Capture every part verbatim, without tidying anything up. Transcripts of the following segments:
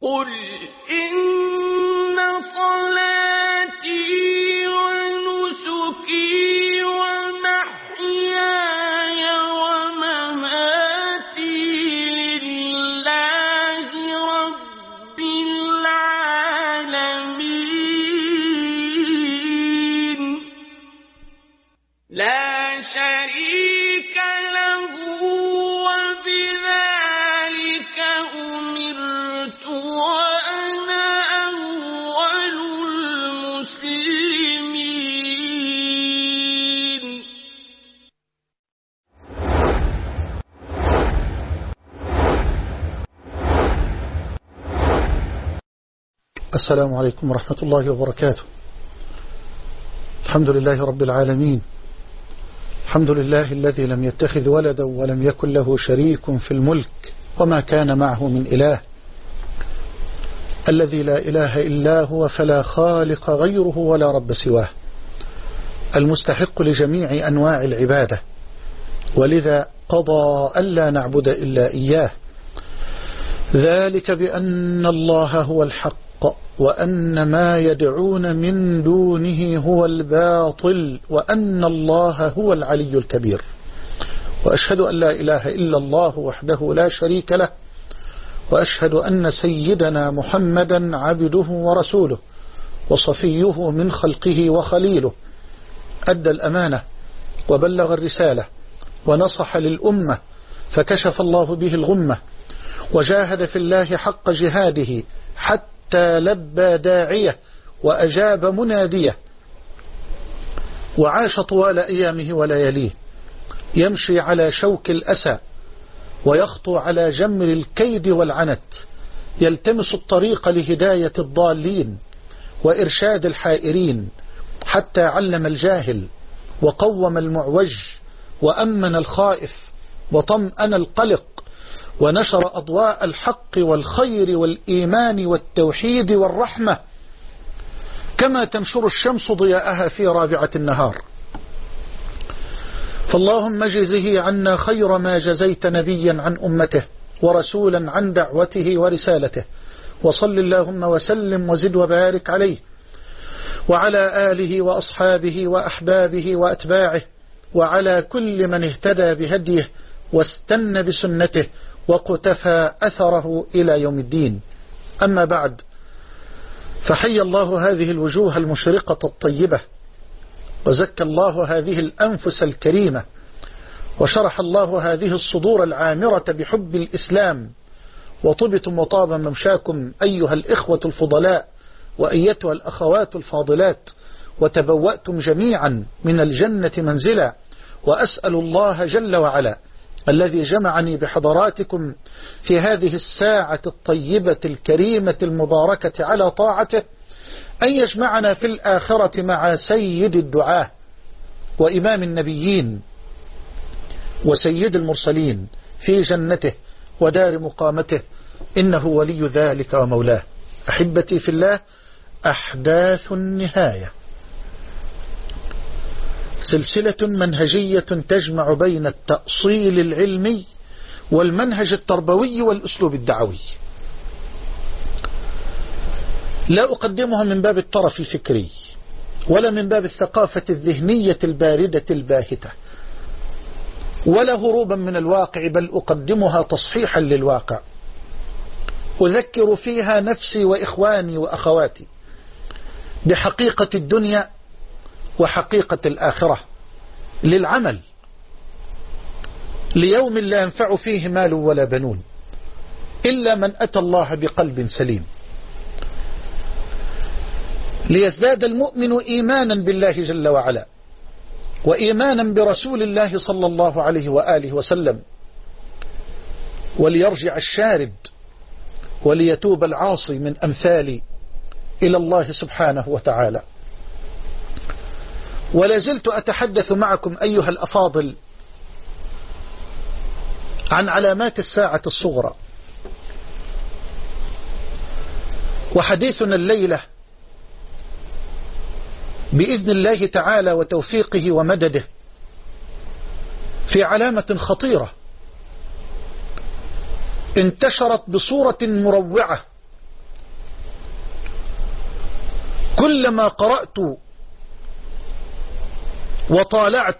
قل إن صلاتي ونسكي ومحياي ومماتي لله رب العالمين لا شريك له وبذلك أمرت وأنا أول المسلمين. السلام عليكم ورحمة الله وبركاته. الحمد لله رب العالمين، الحمد لله الذي لم يتخذ ولدا ولم يكن له شريك في الملك وما كان معه من إله، الذي لا إله إلا هو فلا خالق غيره ولا رب سواه، المستحق لجميع أنواع العبادة، ولذا قضى ألا نعبد إلا إياه، ذلك بأن الله هو الحق وأن ما يدعون من دونه هو الباطل وأن الله هو العلي الكبير. وأشهد أن لا إله إلا الله وحده لا شريك له، وأشهد أن سيدنا محمدا عبده ورسوله وصفيه من خلقه وخليله، أدى الأمانة وبلغ الرسالة ونصح للأمة فكشف الله به الغمة، وجاهد في الله حق جهاده حتى لبى داعية وأجاب منادية، وعاش طوال أيامه ولياليه يمشي على شوك الأسى ويخطو على جمر الكيد والعنت، يلتمس الطريق لهداية الضالين وإرشاد الحائرين، حتى علم الجاهل وقوم المعوج وأمن الخائف وطمأن القلق، ونشر أضواء الحق والخير والإيمان والتوحيد والرحمة كما تنشر الشمس ضياءها في رابعة النهار. فاللهم اجزه عنا خير ما جزيت نبيا عن أمته ورسولا عن دعوته ورسالته، وصل اللهم وسلم وزد وبارك عليه وعلى آله وأصحابه وأحبابه وأتباعه وعلى كل من اهتدى بهديه واستنى بسنته وقتفى أثره إلى يوم الدين. أما بعد، فحي الله هذه الوجوه المشرقة الطيبة، وزكى الله هذه الأنفس الكريمة، وشرح الله هذه الصدور العامرة بحب الإسلام، وطبتم وطاب ممشاكم أيها الإخوة الفضلاء وأيتها الأخوات الفاضلات، وتبوأتم جميعا من الجنة منزلا. وأسأل الله جل وعلا الذي جمعني بحضراتكم في هذه الساعة الطيبة الكريمة المباركة على طاعته أن يجمعنا في الآخرة مع سيد الدعاة وإمام النبيين وسيد المرسلين في جنته ودار مقامته، إنه ولي ذلك ومولاه. أحبتي في الله، أحداث النهاية سلسلة منهجية تجمع بين التأصيل العلمي والمنهج التربوي والأسلوب الدعوي. لا أقدمها من باب الطرف الفكري ولا من باب الثقافة الذهنية الباردة الباهتة ولا هروبا من الواقع، بل أقدمها تصحيحا للواقع، أذكر فيها نفسي وإخواني وأخواتي بحقيقة الدنيا وحقيقة الآخرة، للعمل ليوم لا ينفع فيه مال ولا بنون إلا من أتى الله بقلب سليم، ليزداد المؤمن إيمانا بالله جل وعلا وإيمانا برسول الله صلى الله عليه وآله وسلم، وليرجع الشارد وليتوب العاصي من أمثالي إلى الله سبحانه وتعالى. ولا زلت أتحدث معكم أيها الأفاضل عن علامات الساعة الصغرى، وحديثنا الليلة بإذن الله تعالى وتوفيقه ومدده في علامة خطيرة انتشرت بصورة مروعة كلما قرأت وطالعت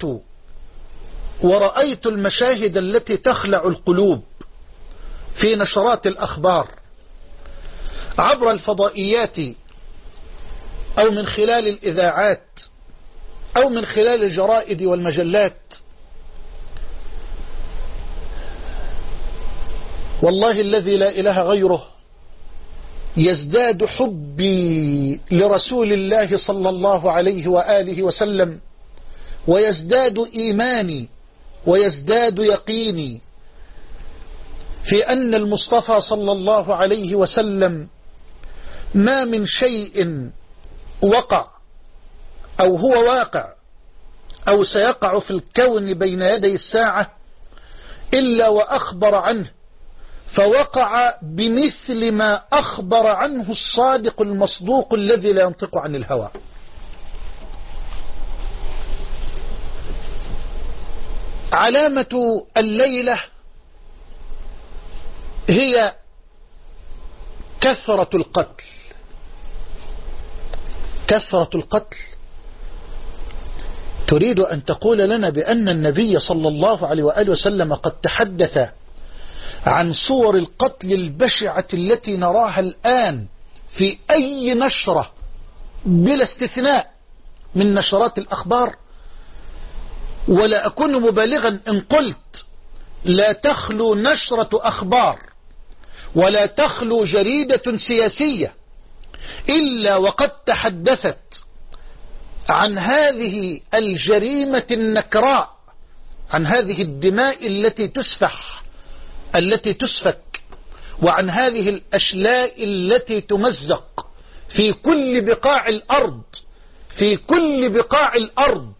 ورأيت المشاهد التي تخلع القلوب في نشرات الأخبار عبر الفضائيات أو من خلال الإذاعات أو من خلال الجرائد والمجلات، والله الذي لا إله غيره يزداد حبي لرسول الله صلى الله عليه وآله وسلم، ويزداد إيماني ويزداد يقيني في أن المصطفى صلى الله عليه وسلم ما من شيء وقع أو هو واقع أو سيقع في الكون بين يدي الساعة إلا وأخبر عنه، فوقع بمثل ما أخبر عنه الصادق المصدوق الذي لا ينطق عن الهوى. علامة الليلة هي كثرة القتل. كثرة القتل تريد أن تقول لنا بأن النبي صلى الله عليه وآله وسلم قد تحدث عن صور القتل البشعة التي نراها الآن في أي نشرة بلا استثناء من نشرات الأخبار؟ ولا أكون مبالغا إن قلت لا تخلو نشرة أخبار ولا تخلو جريدة سياسية إلا وقد تحدثت عن هذه الجريمة النكراء، عن هذه الدماء التي تسفح التي تسفك، وعن هذه الأشلاء التي تمزق في كل بقاع الأرض في كل بقاع الأرض.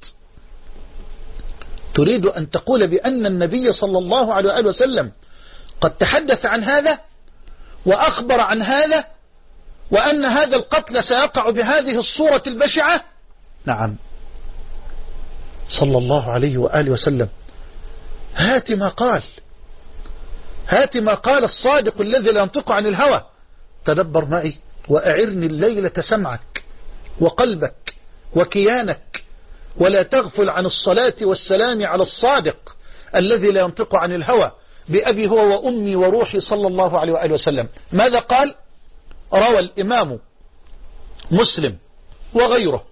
تريد أن تقول بأن النبي صلى الله عليه وآله وسلم قد تحدث عن هذا وأخبر عن هذا، وأن هذا القتل سيقع بهذه الصورة البشعة؟ نعم، صلى الله عليه وآله وسلم. هات ما قال هات ما قال الصادق الذي لا ينطق عن الهوى. تدبر معي وأعرني الليلة سمعك وقلبك وكيانك، ولا تغفل عن الصلاة والسلام على الصادق الذي لا ينطق عن الهوى بأبي هو وأمي وروحي صلى الله عليه وآله وسلم. ماذا قال؟ روى الإمام مسلم وغيره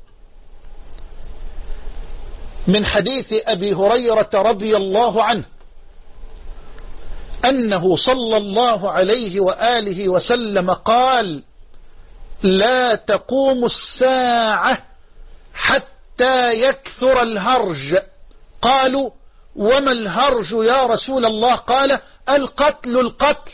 من حديث أبي هريرة رضي الله عنه أنه صلى الله عليه وآله وسلم قال: لا تقوم الساعة حتى يكثر الهرج. قالوا: وما الهرج يا رسول الله؟ قال: القتل القتل.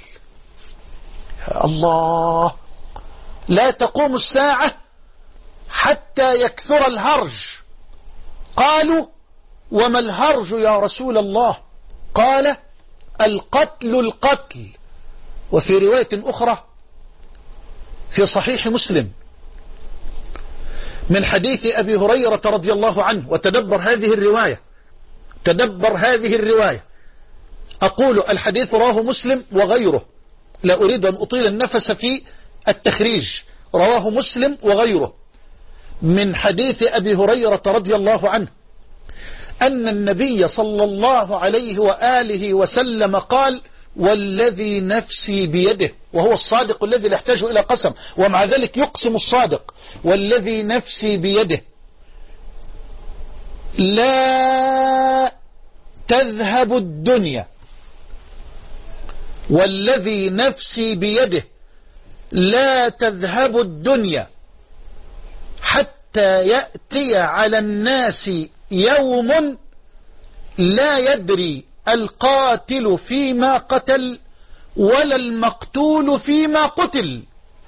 الله، لا تقوم الساعة حتى يكثر الهرج. قالوا: وما الهرج يا رسول الله؟ قال: القتل القتل. وفي رواية أخرى في صحيح مسلم من حديث أبي هريرة رضي الله عنه، وتدبر هذه الرواية تدبر هذه الرواية أقول الحديث رواه مسلم وغيره، لا أريد أن أطيل النفس في التخريج، رواه مسلم وغيره من حديث أبي هريرة رضي الله عنه أن النبي صلى الله عليه وآله وسلم قال: والذي نفسي بيده، وهو الصادق الذي لا يحتاج إلى قسم، ومع ذلك يقسم الصادق: والذي نفسي بيده لا تذهب الدنيا والذي نفسي بيده لا تذهب الدنيا حتى يأتي على الناس يوم لا يدري القاتل فيما قتل ولا المقتول فيما قتل.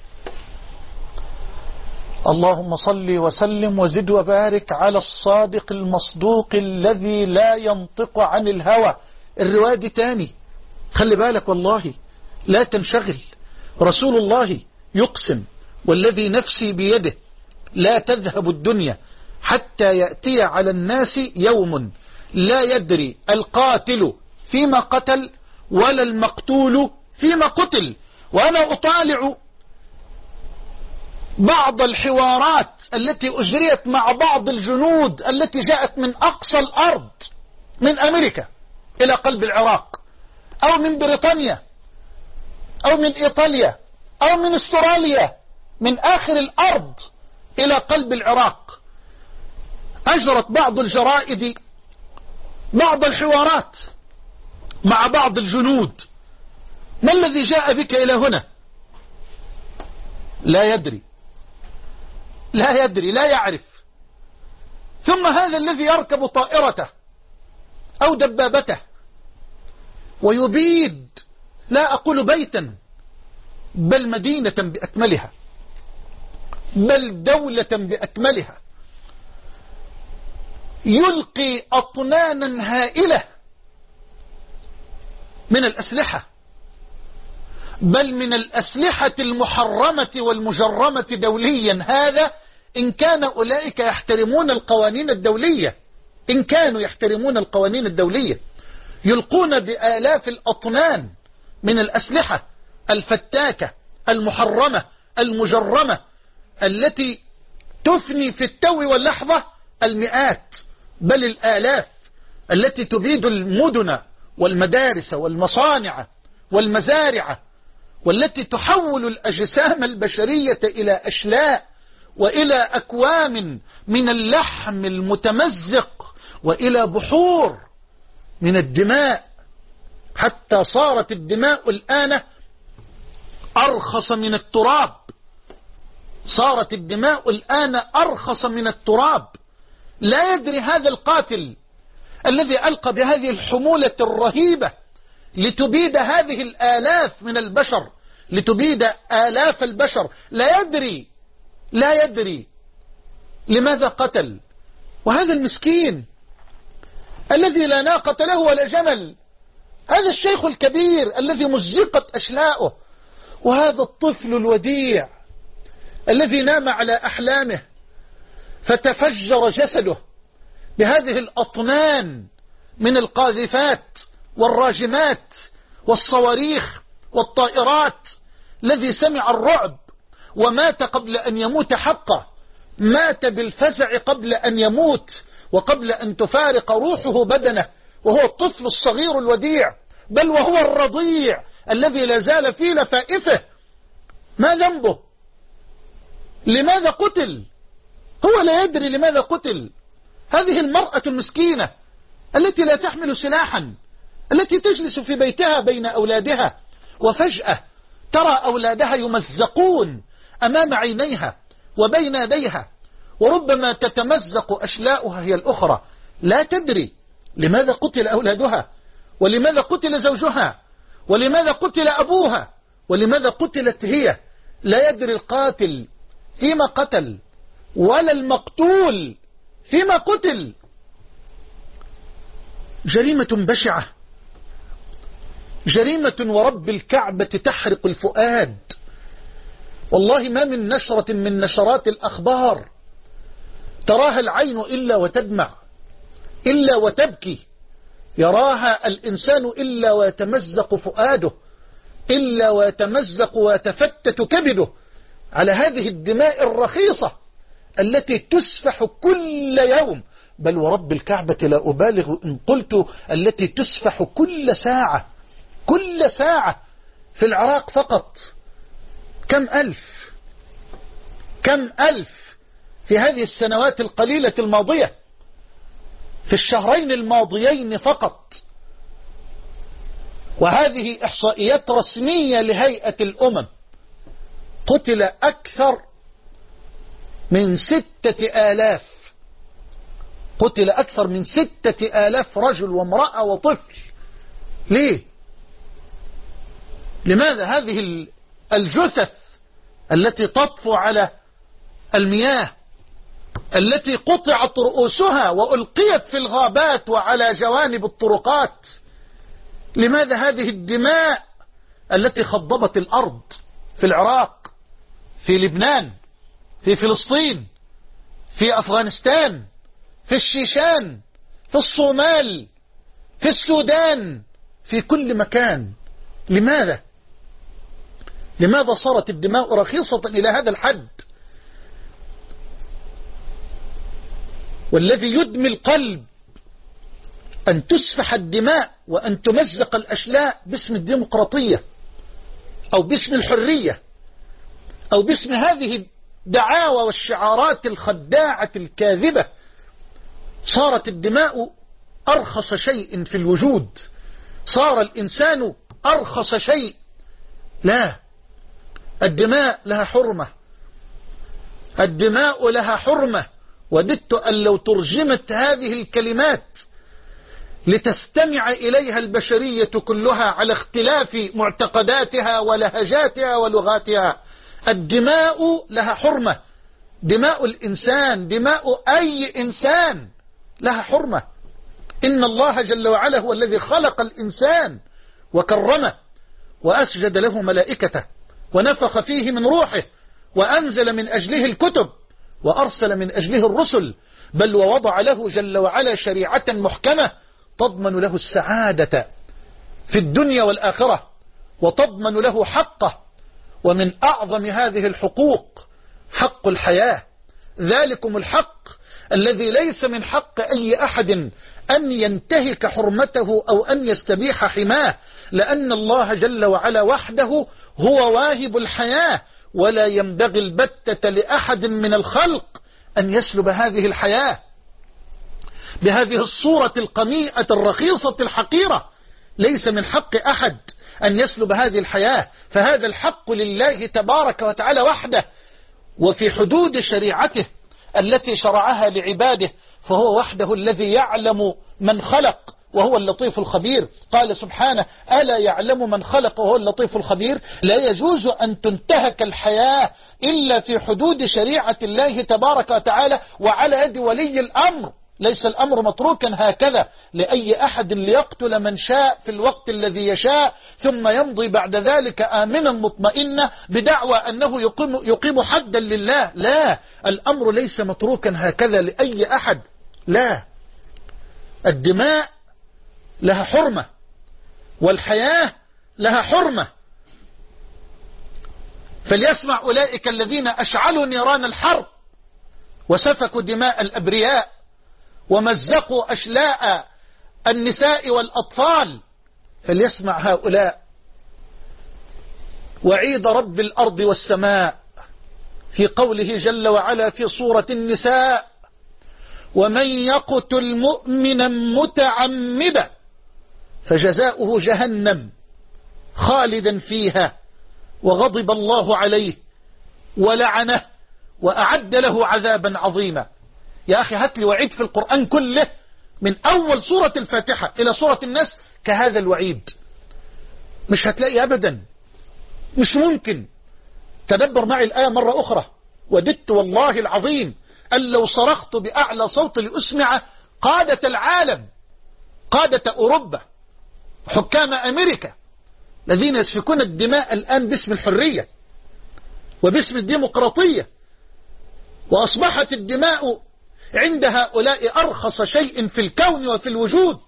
اللهم صل وسلم وزد وبارك على الصادق المصدوق الذي لا ينطق عن الهوى. الرواية دي تاني، خلي بالك والله، لا تنشغل. رسول الله يقسم: والذي نفسي بيده لا تذهب الدنيا حتى يأتي على الناس يوم لا يدري القاتل فيما قتل ولا المقتول فيما قتل. وأنا أطالع بعض الحوارات التي أجريت مع بعض الجنود التي جاءت من أقصى الأرض، من أمريكا إلى قلب العراق، أو من بريطانيا، أو من إيطاليا، أو من استراليا، من آخر الأرض إلى قلب العراق، أجرت بعض الجرائد بعض الحوارات مع بعض الجنود. ما الذي جاء بك إلى هنا؟ لا يدري، لا يدري، لا يعرف. ثم هذا الذي يركب طائرته أو دبابته ويبيد، لا أقول بيتا، بل مدينة بأكملها، بل دولة بأكملها، يلقي أطنانا هائلة من الأسلحة، بل من الأسلحة المحرمة والمجرمة دوليا، هذا إن كان أولئك يحترمون القوانين الدولية، إن كانوا يحترمون القوانين الدولية، يلقون بآلاف الأطنان من الأسلحة الفتاكة المحرمة المجرمة التي تفني في التو واللحظة المئات بل الآلاف، التي تبيد المدن والمدارس والمصانع والمزارع، والتي تحول الأجسام البشرية إلى أشلاء وإلى أكوام من اللحم المتمزق وإلى بحور من الدماء، حتى صارت الدماء الآن أرخص من التراب، صارت الدماء الآن أرخص من التراب. لا يدري هذا القاتل الذي ألقى بهذه الحمولة الرهيبة لتبيد هذه الآلاف من البشر، لتبيد آلاف البشر، لا يدري لا يدري لماذا قتل. وهذا المسكين الذي لا ناقة له ولا جمل، هذا الشيخ الكبير الذي مزقت أشلاؤه، وهذا الطفل الوديع الذي نام على أحلامه فتفجر جسده بهذه الأطنان من القاذفات والراجمات والصواريخ والطائرات، الذي سمع الرعب ومات قبل أن يموت حقه، مات بالفزع قبل أن يموت وقبل أن تفارق روحه بدنه، وهو الطفل الصغير الوديع، بل وهو الرضيع الذي لا زال في لفائفه. ما ذنبه؟ لماذا قتل؟ هو لا يدري لماذا قتل. هذه المرأة المسكينة التي لا تحمل سلاحا، التي تجلس في بيتها بين أولادها، وفجأة ترى أولادها يمزقون أمام عينيها وبين يديها، وربما تتمزق أشلاؤها هي الأخرى، لا تدري لماذا قتل أولادها، ولماذا قتل زوجها، ولماذا قتل أبوها، ولماذا قتلت هي. لا يدري القاتل فيما قتل ولا المقتول فيما قتل. جريمة بشعة، جريمة ورب الكعبة تحرق الفؤاد. والله ما من نشرة من نشرات الأخبار تراها العين إلا وتدمع، إلا وتبكي، يراها الإنسان إلا ويتمزق فؤاده، إلا ويتمزق ويتفتت كبده على هذه الدماء الرخيصة التي تسفح كل يوم، بل ورب الكعبة لا أبالغ إن قلت التي تسفح كل ساعة، كل ساعة في العراق فقط. كم ألف كم ألف في هذه السنوات القليلة الماضية، في الشهرين الماضيين فقط، وهذه إحصائيات رسمية لهيئة الأمم. قتل أكثر من ستة آلاف، قتل أكثر من ستة آلاف رجل وامرأة وطفل. ليه؟ لماذا هذه الجثث التي تطفو على المياه، التي قطعت رؤوسها وألقيت في الغابات وعلى جوانب الطرقات، لماذا هذه الدماء التي خضبت الأرض في العراق، في لبنان، في فلسطين، في أفغانستان، في الشيشان، في الصومال، في السودان، في كل مكان؟ لماذا؟ لماذا صارت الدماء رخيصة إلى هذا الحد؟ والذي يدمي القلب أن تسفح الدماء وأن تمزق الأشلاء باسم الديمقراطية أو باسم الحرية أو باسم هذه الدعاوى والشعارات الخداعة الكاذبة. صارت الدماء أرخص شيء في الوجود، صار الإنسان أرخص شيء. لا، الدماء لها حرمة، الدماء لها حرمة. وددت أن لو ترجمت هذه الكلمات لتستمع إليها البشرية كلها على اختلاف معتقداتها ولهجاتها ولغاتها. الدماء لها حرمة، دماء الإنسان، دماء أي إنسان لها حرمة. إن الله جل وعلا هو الذي خلق الإنسان وكرمه وأسجد له ملائكته ونفخ فيه من روحه وأنزل من أجله الكتب وأرسل من أجله الرسل، بل ووضع له جل وعلا شريعة محكمة تضمن له السعادة في الدنيا والآخرة وتضمن له حقه. ومن أعظم هذه الحقوق حق الحياة، ذلكم الحق الذي ليس من حق أي أحد أن ينتهك حرمته أو أن يستبيح حماه، لأن الله جل وعلا وحده هو واهب الحياة، ولا ينبغي البتة لأحد من الخلق أن يسلب هذه الحياة بهذه الصورة القميئة الرخيصة الحقيرة. ليس من حق أحد أن يسلب هذه الحياة، فهذا الحق لله تبارك وتعالى وحده وفي حدود شريعته التي شرعها لعباده، فهو وحده الذي يعلم من خلق وهو اللطيف الخبير. قال سبحانه: ألا يعلم من خلق وهو اللطيف الخبير. لا يجوز أن تنتهك الحياة إلا في حدود شريعة الله تبارك وتعالى وعلى يد ولي الأمر. ليس الأمر متروكا هكذا لأي أحد ليقتل من شاء في الوقت الذي يشاء ثم يمضي بعد ذلك آمنا مطمئنا بدعوى أنه يقيم, يقيم حدا لله. لا، الأمر ليس متروكا هكذا لأي أحد. لا، الدماء لها حرمة والحياة لها حرمة. فليسمع أولئك الذين أشعلوا نيران الحرب وسفكوا دماء الأبرياء ومزقوا أشلاء النساء والأطفال، فليسمع هؤلاء وعيد رب الأرض والسماء في قوله جل وعلا في سورة النساء: ومن يقتل مؤمنا متعمدا فجزاؤه جهنم خالدا فيها وغضب الله عليه ولعنه وأعد له عذابا عظيما. يا أخي هات لي وعيد في القرآن كله من أول سورة الفاتحة إلى سورة الناس كهذا الوعيد، مش هتلاقي أبدا، مش ممكن. تدبر معي الآية مرة أخرى. وددت والله العظيم أن لو صرخت بأعلى صوت لأسمع قادة العالم، قادة أوروبا، حكام أمريكا الذين يسفكون الدماء الآن باسم الحرية وباسم الديمقراطية، وأصبحت الدماء عند هؤلاء أرخص شيء في الكون وفي الوجود.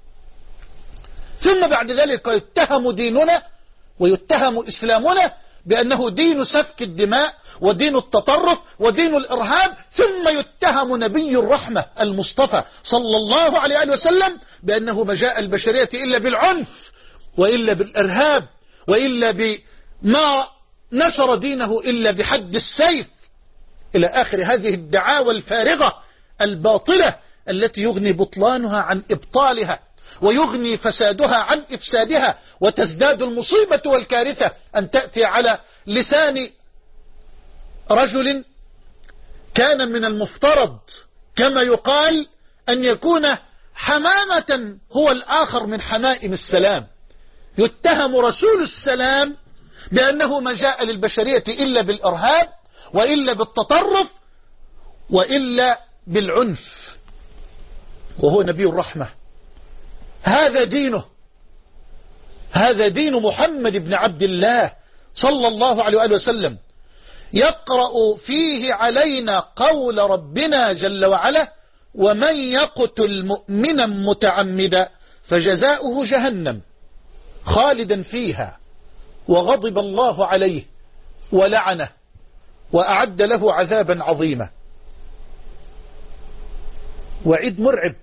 ثم بعد ذلك يتهم ديننا ويتهم إسلامنا بأنه دين سفك الدماء ودين التطرف ودين الإرهاب، ثم يتهم نبي الرحمة المصطفى صلى الله عليه وسلم بأنه ما جاء البشرية إلا بالعنف وإلا بالإرهاب وإلا بما نشر دينه إلا بحد السيف، إلى آخر هذه الدعاوى الفارغة الباطلة التي يغني بطلانها عن إبطالها ويغني فسادها عن إفسادها، وتزداد المصيبة والكارثة أن تأتي على لسان رجل كان من المفترض كما يقال أن يكون حمامة هو الآخر من حمائم السلام، يتهم رسول السلام بأنه ما جاء للبشرية إلا بالإرهاب وإلا بالتطرف وإلا بالعنف، وهو نبي الرحمة. هذا دينه، هذا دين محمد بن عبد الله صلى الله عليه وآله وسلم. يقرأ فيه علينا قول ربنا جل وعلا: ومن يقتل مؤمنا متعمدا فجزاؤه جهنم خالدا فيها وغضب الله عليه ولعنه وأعد له عذابا عظيما. وعيد مرعب.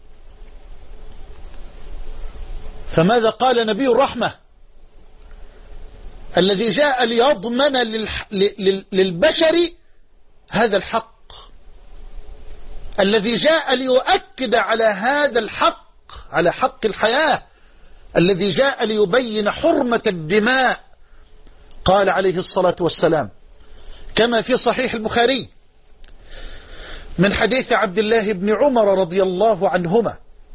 فماذا قال نبي الرحمة الذي جاء ليضمن للبشر هذا الحق، الذي جاء ليؤكد على هذا الحق، على حق الحياة، الذي جاء ليبين حرمة الدماء، قال عليه الصلاة والسلام كما في صحيح البخاري من حديث عبد الله بن عمر رضي الله عنهما: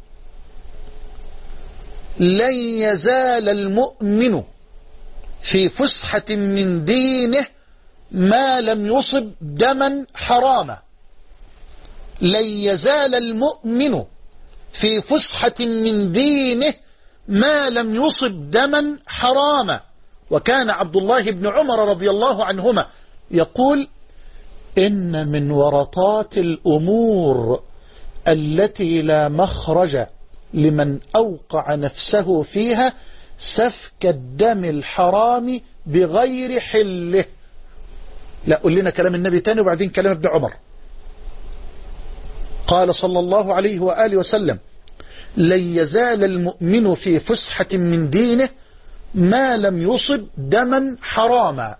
لن يزال المؤمن في فسحة من دينه ما لم يصب دما حراما. لن يزال المؤمن في فسحة من دينه ما لم يصب دما حراما. وكان عبد الله بن عمر رضي الله عنهما يقول: إن من ورطات الأمور التي لا مخرج لمن أوقع نفسه فيها سفك الدم الحرام بغير حله. لا، قل لنا كلام النبي تاني وبعدين كلام ابن عمر. قال صلى الله عليه وآله وسلم: لن يزال المؤمن في فسحة من دينه ما لم يصب دما حراما،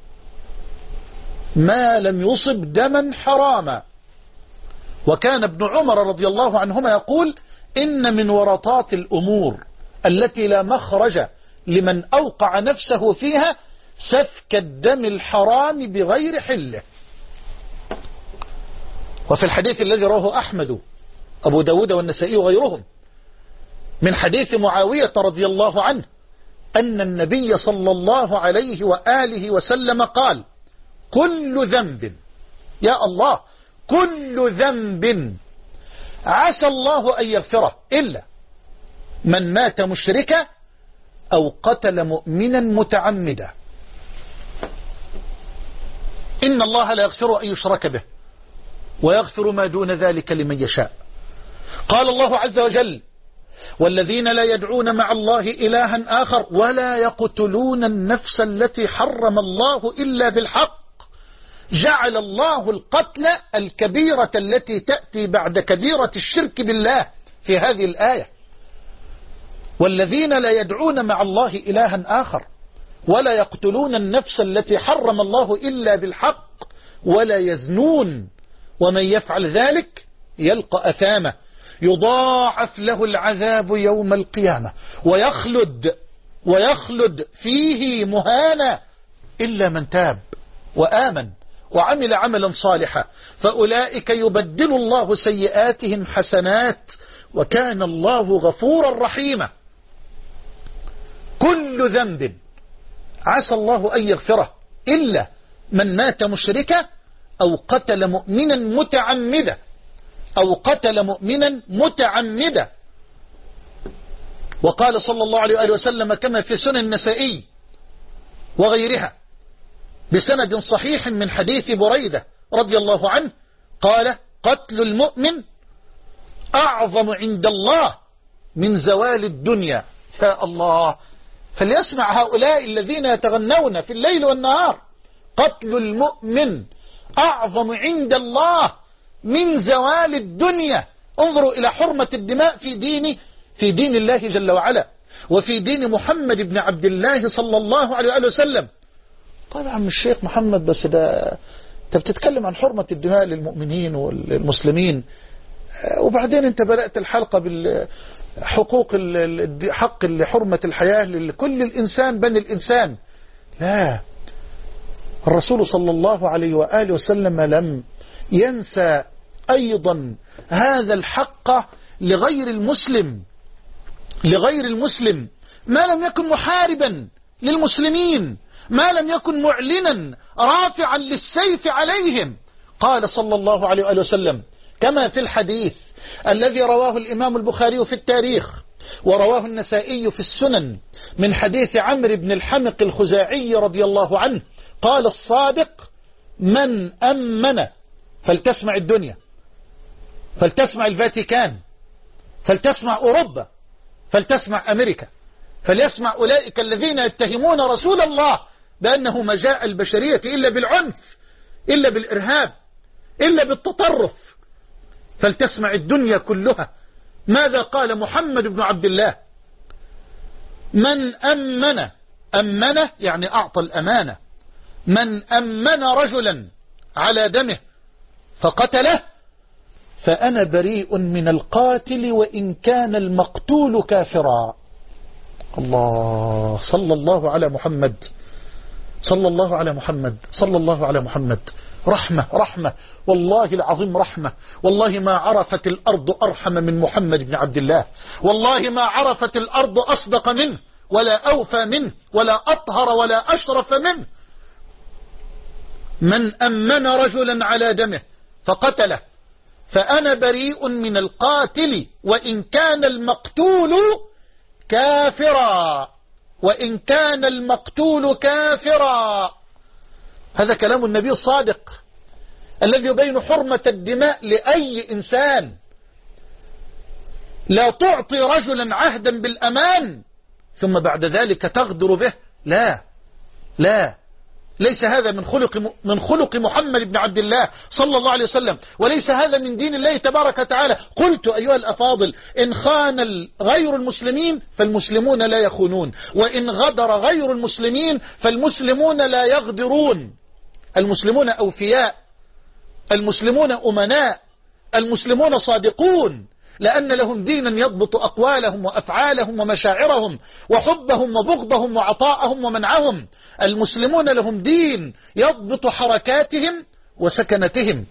ما لم يصب دما حراما. وكان ابن عمر رضي الله عنهما يقول: إن من ورطات الأمور التي لا مخرج لمن أوقع نفسه فيها سفك الدم الحرام بغير حله. وفي الحديث الذي رواه أحمد أبو داود والنسائي وغيرهم من حديث معاوية رضي الله عنه أن النبي صلى الله عليه وآله وسلم قال: كل ذنب، يا الله، كل ذنب عسى الله أن يغفره إلا من مات مشركا أو قتل مؤمنا متعمدا. إن الله لا يغفر أن يشرك به ويغفر ما دون ذلك لمن يشاء. قال الله عز وجل: والذين لا يدعون مع الله إلها آخر ولا يقتلون النفس التي حرم الله إلا بالحق. جعل الله القتل الكبيرة التي تأتي بعد كبيرة الشرك بالله في هذه الآية. والذين لا يدعون مع الله إلها آخر ولا يقتلون النفس التي حرم الله إلا بالحق ولا يزنون ومن يفعل ذلك يلقى أثامه يضاعف له العذاب يوم القيامة ويخلد ويخلد فيه مهانا إلا من تاب وآمن وعمل عملا صالحا فأولئك يبدل الله سيئاتهم حسنات وكان الله غفورا رحيما. كل ذنب عسى الله أن يغفره إلا من مات مشركا أو قتل مؤمنا متعمدا أو قتل مؤمنا متعمدا. وقال صلى الله عليه وآله وسلم كما في سنن النسائي وغيرها بسند صحيح من حديث بريدة رضي الله عنه قال: قتل المؤمن أعظم عند الله من زوال الدنيا. يا الله، فليسمع هؤلاء الذين يتغنون في الليل والنهار: قتل المؤمن أعظم عند الله من زوال الدنيا. انظروا إلى حرمة الدماء في دين في دين الله جل وعلا وفي دين محمد بن عبد الله صلى الله عليه وآله وسلم. طيب يا عم الشيخ محمد، بس ده انت بتتكلم عن حرمة الدماء للمؤمنين والمسلمين، وبعدين انت بدأت الحلقة بالحقوق حق حرمة الحياة لكل الإنسان بني الإنسان. لا، الرسول صلى الله عليه وآله وسلم لم ينسى أيضا هذا الحق لغير المسلم لغير المسلم ما لم يكن محاربا للمسلمين، ما لم يكن معلنا رافعا للسيف عليهم. قال صلى الله عليه وآله وسلم كما في الحديث الذي رواه الإمام البخاري في التاريخ ورواه النسائي في السنن من حديث عمرو بن الحمق الخزاعي رضي الله عنه قال الصادق: من أمن، فلتسمع الدنيا، فلتسمع الفاتيكان، فلتسمع أوروبا، فلتسمع أمريكا، فليسمع أولئك الذين يتهمون رسول الله بأنه ما جاء البشرية إلا بالعنف، إلا بالإرهاب، إلا بالتطرف. فلتسمع الدنيا كلها ماذا قال محمد بن عبد الله: من أمن أمن يعني أعطى الأمانة، من أمن رجلا على دمه فقتله فأنا بريء من القاتل وإن كان المقتول كافرا. الله، صلى الله على محمد، صلى الله على محمد، صلى الله على محمد. رحمة رحمة والله العظيم رحمة. والله ما عرفت الأرض أرحم من محمد بن عبد الله، والله ما عرفت الأرض أصدق منه ولا أوفى منه ولا أطهر ولا أشرف منه. من أمن رجلا على دمه فقتله فأنا بريء من القاتل وإن كان المقتول كافرا، وإن كان المقتول كافرا. هذا كلام النبي الصادق الذي يبين حرمة الدماء لأي إنسان. لا تعطي رجلا عهدا بالأمان ثم بعد ذلك تغدر به، لا لا، ليس هذا من خلق من خلق محمد بن عبد الله صلى الله عليه وسلم، وليس هذا من دين الله تبارك وتعالى. قلت أيها الأفاضل: إن خان غير المسلمين فالمسلمون لا يخونون، وإن غدر غير المسلمين فالمسلمون لا يغدرون. المسلمون أوفياء، المسلمون أمناء، المسلمون صادقون، لأن لهم دينا يضبط أقوالهم وأفعالهم ومشاعرهم وحبهم وبغضهم وعطاءهم ومنعهم. المسلمون لهم دين يضبط حركاتهم وسكنتهم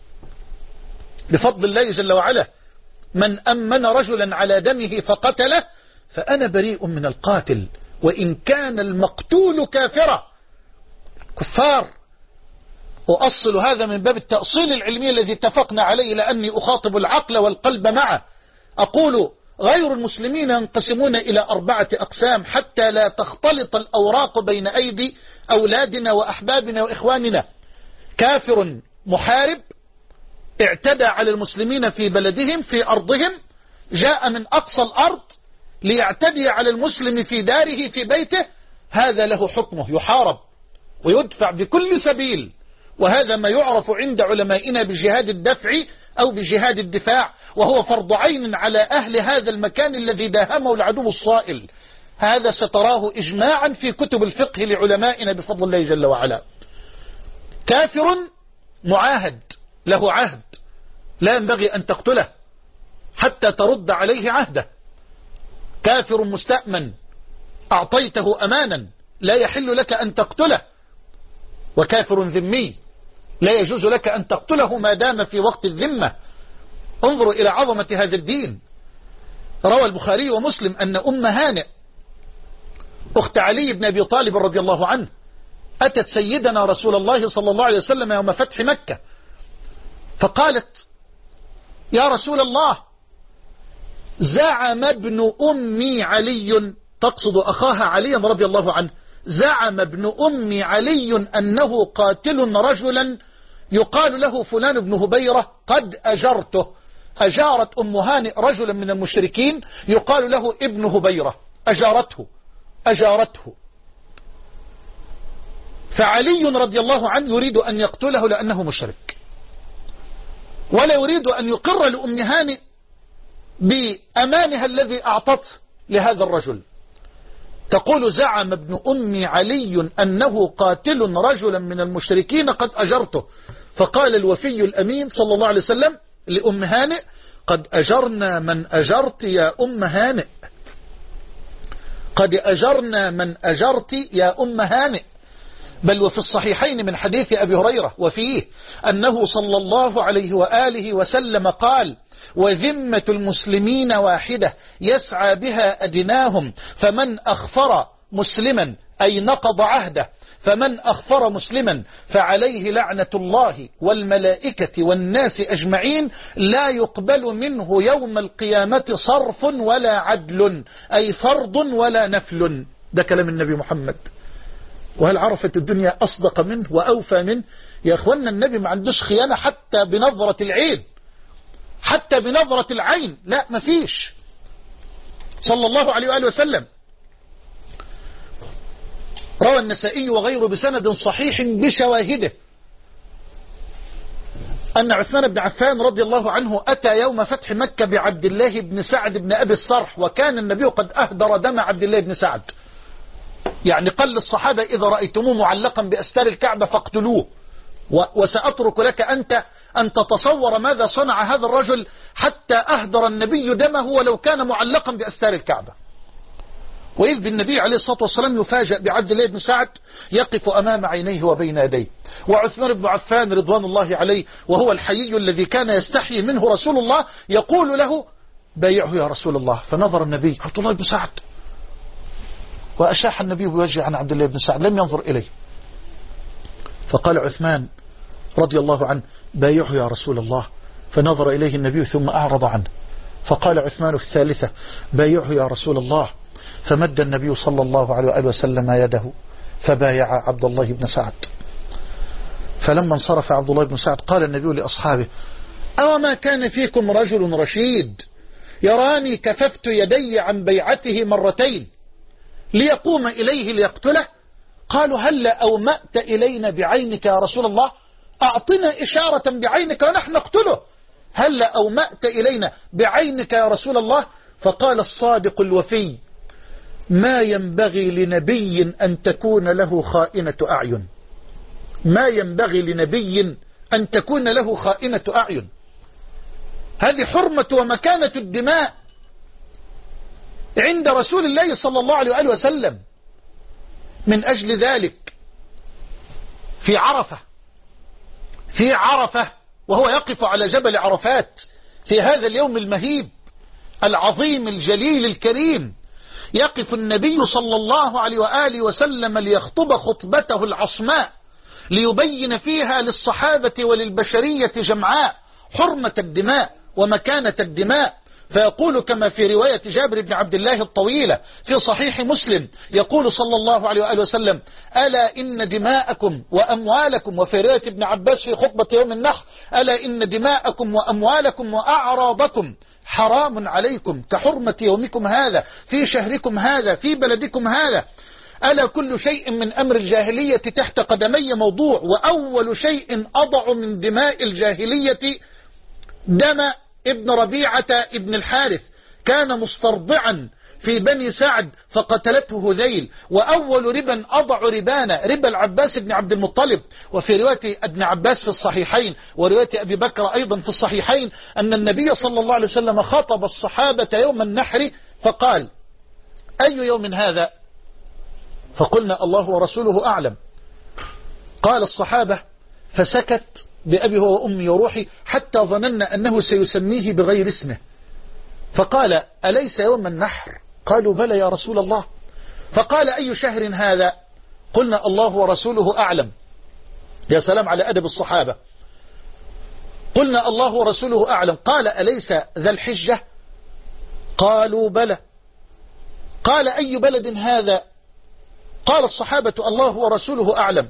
بفضل الله جل وعلا. من أمن رجلا على دمه فقتله فأنا بريء من القاتل وإن كان المقتول كافرا. كفار. أؤصل هذا من باب التأصيل العلمي الذي اتفقنا عليه، لأني أخاطب العقل والقلب معه. أقول: غير المسلمين ينقسمون إلى أربعة أقسام حتى لا تختلط الأوراق بين أيدي أولادنا وأحبابنا وإخواننا. كافر محارب اعتدى على المسلمين في بلدهم في أرضهم، جاء من أقصى الأرض ليعتدي على المسلم في داره في بيته، هذا له حكمه، يحارب ويدفع بكل سبيل، وهذا ما يعرف عند علمائنا بجهاد الدفع أو بجهاد الدفاع، وهو فرض عين على أهل هذا المكان الذي داهمه العدو الصائل. هذا ستراه إجماعا في كتب الفقه لعلمائنا بفضل الله جل وعلا. كافر معاهد له عهد لا ينبغي أن تقتله حتى ترد عليه عهده. كافر مستأمن أعطيته أمانا لا يحل لك أن تقتله. وكافر ذمي لا يجوز لك أن تقتله ما دام في وقت الذمة. انظروا إلى عظمة هذا الدين. روى البخاري ومسلم أن أم هانئ أخت علي بن أبي طالب رضي الله عنه أتت سيدنا رسول الله صلى الله عليه وسلم يوم فتح مكة فقالت: يا رسول الله، زعم ابن أمي علي، تقصد أخاها عليا رضي الله عنه، زعم ابن أمي علي أنه قاتل رجلا يقال له فلان بن هبيرة قد أجرته. أجارت أم هانئ رجلا من المشركين يقال له ابن هبيرة، أجارته أجارته فعلي رضي الله عنه يريد أن يقتله لأنه مشرك، ولا يريد أن يقر لأم هانئ بأمانها الذي أعطته لهذا الرجل. تقول: زعم ابن أمي علي أنه قاتل رجلا من المشركين قد أجرته. فقال الوفي الأمين صلى الله عليه وسلم لأم هانئ: قد أجرنا من أجرت يا أم هانئ، قد أجرنا من أجرت يا أم هانئ. بل وفي الصحيحين من حديث أبي هريرة وفيه أنه صلى الله عليه وآله وسلم قال: وذمة المسلمين واحدة يسعى بها أدناهم، فمن أخفر مسلما أي نقض عهده، فمن أخفر مسلما فعليه لعنة الله والملائكة والناس أجمعين، لا يقبل منه يوم القيامة صرف ولا عدل، أي فرض ولا نفل. ده كلام النبي محمد. وهل عرفت الدنيا أصدق منه وأوفى منه؟ يا أخوانا، النبي ما عندوش خيانة حتى بنظرة العين، حتى بنظرة العين، لا مفيش، صلى الله عليه وآله وسلم. روى النسائي وغيره بسند صحيح بشواهده أن عثمان بن عفان رضي الله عنه أتى يوم فتح مكة بعبد الله بن سعد بن أبي الصرح، وكان النبي قد أهدر دم عبد الله بن سعد، يعني قال للصحابة إذا رأيتموه معلقا بأستار الكعبة فاقتلوه، وسأترك لك أنت أن تتصور ماذا صنع هذا الرجل حتى أهدر النبي دمه ولو كان معلقا بأستار الكعبة. وإذ بالنبي عليه الصلاة والسلام يفاجأ بعبد الله بن سعد يقف أمام عينيه وبين يديه، وعثمان بن عفان رضوان الله عليه وهو الحيي الذي كان يستحيي منه رسول الله يقول له بايعه يا رسول الله. فنظر النبي عبد الله بن سعد، وأشاح النبي بوجهه عن عبد الله بن سعد، لم ينظر إليه. فقال عثمان رضي الله عنه بايعه يا رسول الله، فنظر إليه النبي ثم أعرض عنه. فقال عثمان في الثالثة بايعه يا رسول الله، فمد النبي صلى الله عليه وآله وسلم يده فبايع عبد الله بن سعد. فلما انصرف عبد الله بن سعد قال النبي لأصحابه أو ما كان فيكم رجل رشيد يراني كففت يدي عن بيعته مرتين ليقوم إليه ليقتله؟ قالوا هل أومأت إلينا بعينك يا رسول الله؟ أعطنا إشارة بعينك ونحن نقتله. هل أومأت إلينا بعينك يا رسول الله؟ فقال الصادق الوفي ما ينبغي لنبي أن تكون له خائنة أعين، ما ينبغي لنبي أن تكون له خائنة أعين. هذه حرمة ومكانة الدماء عند رسول الله صلى الله عليه وآله وسلم. من أجل ذلك في عرفة في عرفة وهو يقف على جبل عرفات في هذا اليوم المهيب العظيم الجليل الكريم، يقف النبي صلى الله عليه وآله وسلم ليخطب خطبته العصماء ليبين فيها للصحابة وللبشرية جمعاء حرمة الدماء ومكانة الدماء. فيقول كما في رواية جابر بن عبد الله الطويلة في صحيح مسلم، يقول صلى الله عليه وآله وسلم ألا إن دماءكم وأموالكم، وفي رواية ابن عباس في خطبة يوم النحر ألا إن دماءكم وأموالكم وأعراضكم حرام عليكم كحرمة يومكم هذا في شهركم هذا في بلدكم هذا. ألا كل شيء من أمر الجاهلية تحت قدمي موضوع، وأول شيء أضع من دماء الجاهلية دم ابن ربيعة ابن الحارث، كان مسترضعا في بني سعد فقتلته هذيل، وأول ربا أضع ربانا ربا العباس بن عبد المطلب. وفي رواية ابن عباس في الصحيحين ورواية أبي بكر أيضا في الصحيحين أن النبي صلى الله عليه وسلم خاطب الصحابة يوم النحر فقال أي يوم هذا؟ فقلنا الله ورسوله أعلم. قال الصحابة فسكت بأبي هو وأمي وروحي حتى ظننا أنه سيسميه بغير اسمه، فقال أليس يوم النحر؟ قالوا بلى يا رسول الله. فقال أي شهر هذا؟ قلنا الله ورسوله أعلم. يا سلام على أدب الصحابة. قلنا الله ورسوله أعلم. قال أليس ذا الحجة؟ قالوا بلى. قال أي بلد هذا؟ قال الصحابة الله ورسوله أعلم.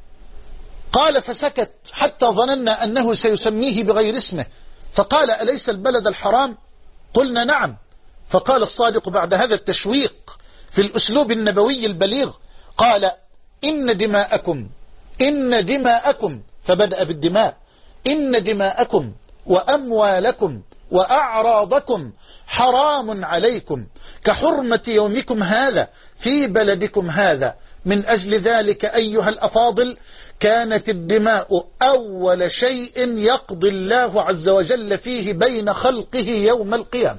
قال فسكت حتى ظننا أنه سيسميه بغير اسمه، فقال أليس البلد الحرام؟ قلنا نعم. فقال الصادق بعد هذا التشويق في الأسلوب النبوي البليغ قال إن دماءكم إن دماءكم فبدأ بالدماء إن دماءكم وأموالكم وأعراضكم حرام عليكم كحرمة يومكم هذا في بلدكم هذا. من أجل ذلك أيها الأفاضل كانت الدماء أول شيء يقضي الله عز وجل فيه بين خلقه يوم القيامة.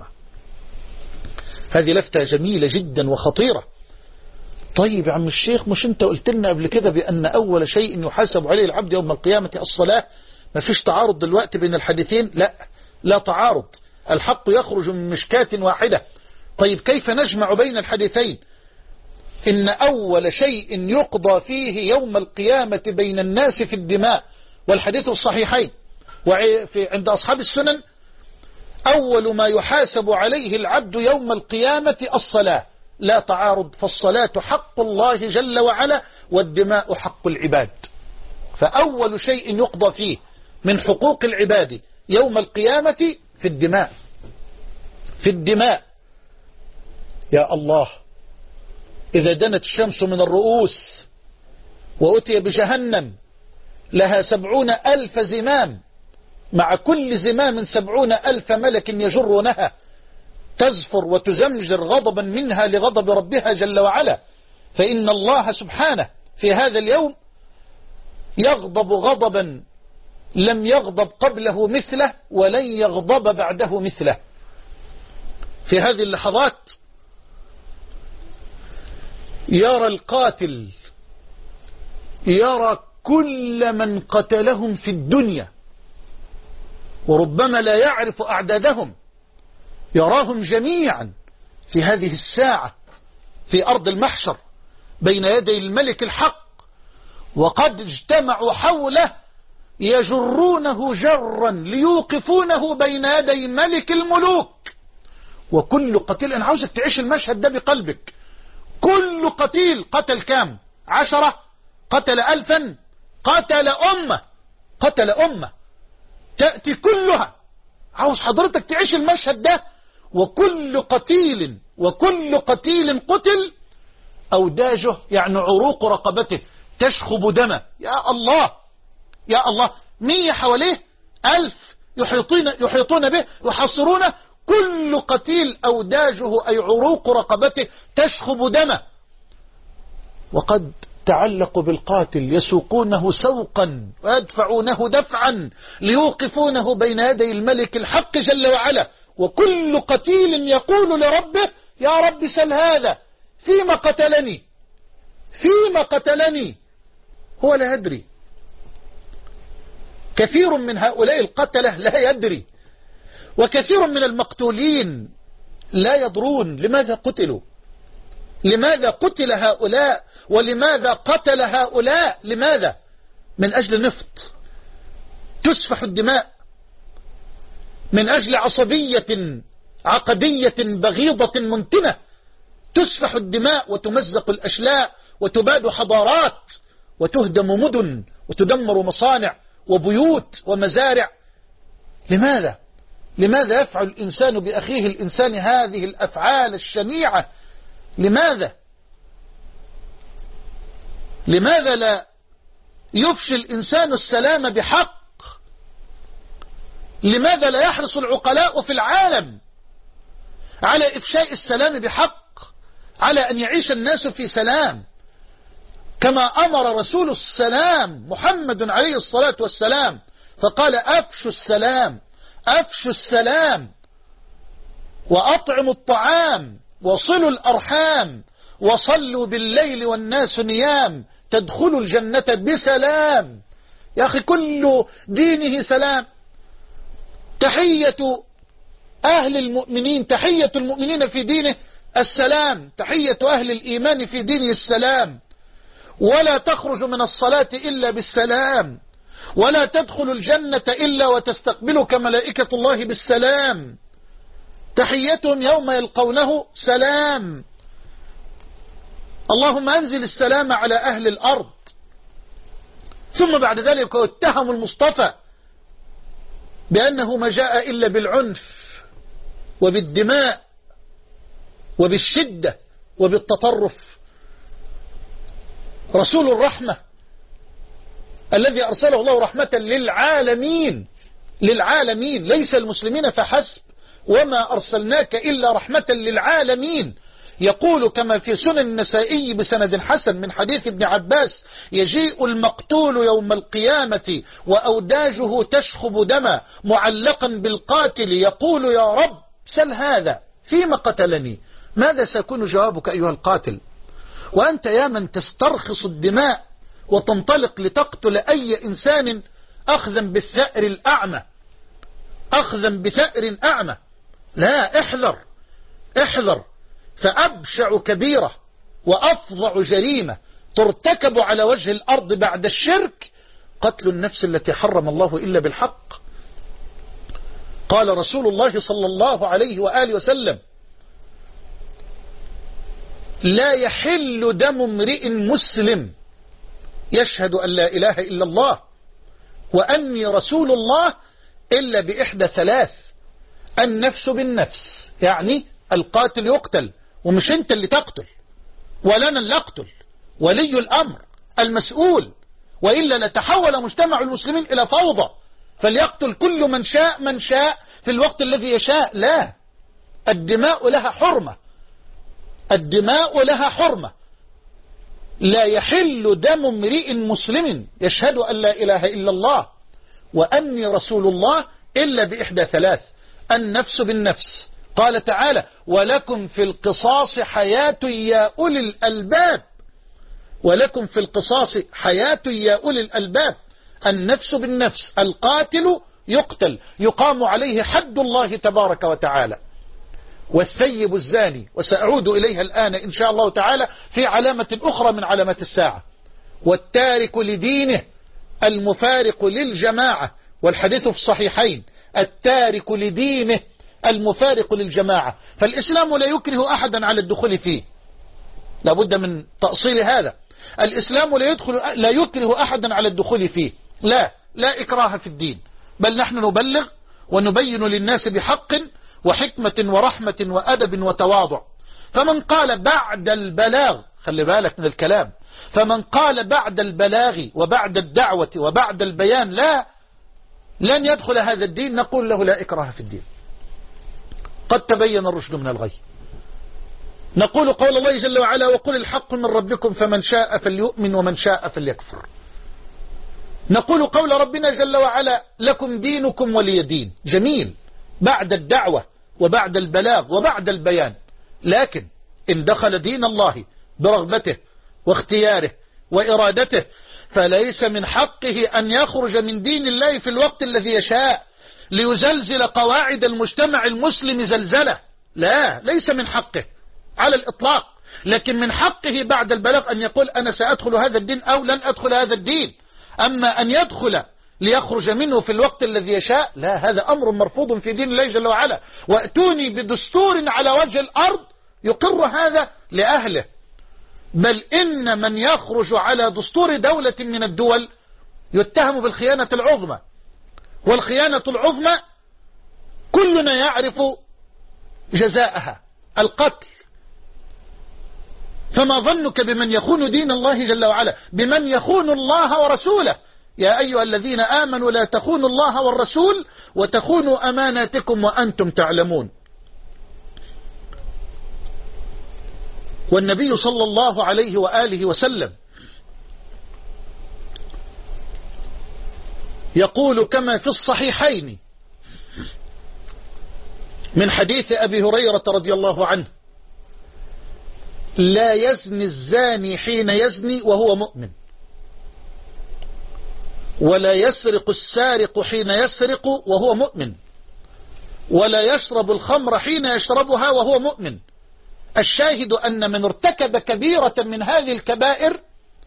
هذه لفتة جميلة جدا وخطيرة. طيب يا عم الشيخ مش انت قلت لنا قبل كده بأن أول شيء يحاسب عليه العبد يوم القيامة الصلاة؟ ما فيش تعارض دلوقتي بين الحديثين؟ لا لا تعارض، الحق يخرج من مشكاة واحدة. طيب كيف نجمع بين الحديثين؟ إن أول شيء يقضى فيه يوم القيامة بين الناس في الدماء، والحديث الصحيحين وعند أصحاب السنن أول ما يحاسب عليه العبد يوم القيامة الصلاة، لا تعارض، فالصلاة حق الله جل وعلا والدماء حق العباد. فأول شيء يقضى فيه من حقوق العباد يوم القيامة في الدماء في الدماء. يا الله، إذا دنت الشمس من الرؤوس وأتي بجهنم لها سبعون ألف زمام مع كل زمام سبعون ألف ملك يجرونها تزفر وتزمجر غضبا منها لغضب ربها جل وعلا. فإن الله سبحانه في هذا اليوم يغضب غضبا لم يغضب قبله مثله ولن يغضب بعده مثله. في هذه اللحظات يرى القاتل يرى كل من قتلهم في الدنيا، وربما لا يعرف أعدادهم، يراهم جميعا في هذه الساعة في أرض المحشر بين يدي الملك الحق، وقد اجتمعوا حوله يجرونه جرا ليوقفونه بين يدي ملك الملوك. وكل قتيل، أنا عاوزك تعيش المشهد ده بقلبك، كل قتيل قتل كام؟ عشرة؟ قتل ألفا؟ قتل أمة، قتل أمة تأتي كلها. عاوز حضرتك تعيش المشهد ده، وكل قتيل وكل قتيل قتل أوداجه يعني عروق رقبته تشخب دمه. يا الله يا الله، مية حواليه ألف يحيطون, يحيطون به يحصرونه، كل قتيل أوداجه أي عروق رقبته تشخب دمه. وقد تعلقوا بالقاتل يسوقونه سوقا ويدفعونه دفعا ليوقفونه بين يدي الملك الحق جل وعلا. وكل قتيل يقول لربه يا رب سل هذا فيما قتلني، فيما قتلني. هو لا يدري، كثير من هؤلاء القتلة لا يدري، وكثير من المقتولين لا يدرون لماذا قتلوا، لماذا قتل هؤلاء، ولماذا قتل هؤلاء. لماذا؟ من أجل نفط تسفح الدماء، من أجل عصبية عقدية بغيضة منتنة تسفح الدماء وتمزق الأشلاء وتباد حضارات وتهدم مدن وتدمر مصانع وبيوت ومزارع. لماذا؟ لماذا يفعل الإنسان بأخيه الإنسان هذه الأفعال الشنيعة؟ لماذا؟ لماذا لا يفشي الإنسان السلام بحق؟ لماذا لا يحرص العقلاء في العالم على إفشاء السلام بحق، على أن يعيش الناس في سلام كما أمر رسول السلام محمد عليه الصلاة والسلام، فقال أفشوا السلام، أفشوا السلام وأطعموا الطعام وصلوا الأرحام وصلوا بالليل والناس نيام تدخلوا الجنة بسلام. يا أخي كل دينه سلام. تحية أهل المؤمنين، تحية المؤمنين في دينه السلام، تحية أهل الإيمان في دينه السلام. ولا تخرج من الصلاة إلا بالسلام، ولا تدخل الجنة إلا وتستقبلك ملائكة الله بالسلام. تحيتهم يوم يلقونه سلام. اللهم أنزل السلام على أهل الأرض. ثم بعد ذلك اتهم المصطفى بأنه ما جاء إلا بالعنف وبالدماء وبالشدة وبالتطرف. رسول الرحمة الذي أرسله الله رحمة للعالمين، للعالمين ليس المسلمين فحسب، وما أرسلناك إلا رحمة للعالمين. يقول كما في سنن النسائي بسند حسن من حديث ابن عباس: يجيء المقتول يوم القيامة وأوداجه تشخب دما معلقا بالقاتل يقول يا رب سل هذا فيما قتلني. ماذا سيكون جوابك أيها القاتل وأنت يا من تسترخص الدماء وتنطلق لتقتل أي إنسان أخذا بالثأر الأعمى، أخذا بثأر أعمى؟ لا، احذر احذر، فأبشع كبيرة وأفظع جريمة ترتكب على وجه الأرض بعد الشرك قتل النفس التي حرم الله إلا بالحق. قال رسول الله صلى الله عليه وآله وسلم: لا يحل دم امرئ مسلم يشهد أن لا إله إلا الله وأني رسول الله إلا بإحدى ثلاث: النفس بالنفس، يعني القاتل يقتل ومش انت اللي تقتل ولنا اللي نقتل، ولي الأمر المسؤول، وإلا لتحول مجتمع المسلمين إلى فوضى. فليقتل كل من شاء من شاء في الوقت الذي يشاء. لا، الدماء لها حرمة، الدماء لها حرمة. لا يحل دم امرئ مسلم يشهد أن لا إله إلا الله وأني رسول الله إلا بإحدى ثلاث: النفس بالنفس. قال تعالى: ولكم في القصاص حياة يا أولي الألباب، ولكم في القصاص حياة يا أولي الألباب. النفس بالنفس، القاتل يقتل، يقام عليه حد الله تبارك وتعالى. والثيب الزاني، وسأعود إليها الآن إن شاء الله تعالى في علامة أخرى من علامات الساعة. والتارك لدينه المفارق للجماعة، والحديث في الصحيحين: التارك لدينه المفارق للجماعة. فالإسلام لا يكره أحدا على الدخول فيه، لابد من تأصيل هذا. الإسلام لا يدخل لا يكره أحدا على الدخول فيه، لا لا إكراه في الدين، بل نحن نبلغ ونبين للناس بحق وحكمة ورحمة وأدب وتواضع. فمن قال بعد البلاغ، خلي بالك من الكلام، فمن قال بعد البلاغ وبعد الدعوة وبعد البيان لا لن يدخل هذا الدين، نقول له لا إكراه في الدين، قد تبين الرشد من الغي. نقول قول الله جل وعلا: وقل الحق من ربكم فمن شاء فليؤمن ومن شاء فليكفر. نقول قول ربنا جل وعلا: لكم دينكم ولي دين. جميل، بعد الدعوة وبعد البلاغ وبعد البيان. لكن إن دخل دين الله برغبته واختياره وإرادته فليس من حقه أن يخرج من دين الله في الوقت الذي يشاء ليزلزل قواعد المجتمع المسلم زلزلة. لا، ليس من حقه على الإطلاق. لكن من حقه بعد البلاغ أن يقول: أنا سأدخل هذا الدين أو لن أدخل هذا الدين. أما أن يدخل ليخرج منه في الوقت الذي يشاء، لا، هذا أمر مرفوض في دين الله جل وعلا. وأتوني بدستور على وجه الأرض يقر هذا لأهله. بل إن من يخرج على دستور دولة من الدول يتهم بالخيانة العظمى، والخيانة العظمى كلنا يعرف جزاءها: القتل. فما ظنك بمن يخون دين الله جل وعلا، بمن يخون الله ورسوله؟ يا أيها الذين آمنوا لا تخونوا الله والرسول وتخونوا أماناتكم وأنتم تعلمون. والنبي صلى الله عليه وآله وسلم يقول كما في الصحيحين من حديث أبي هريرة رضي الله عنه: لا يزني الزاني حين يزني وهو مؤمن، ولا يسرق السارق حين يسرق وهو مؤمن، ولا يشرب الخمر حين يشربها وهو مؤمن. الشاهد أن من ارتكب كبيرة من هذه الكبائر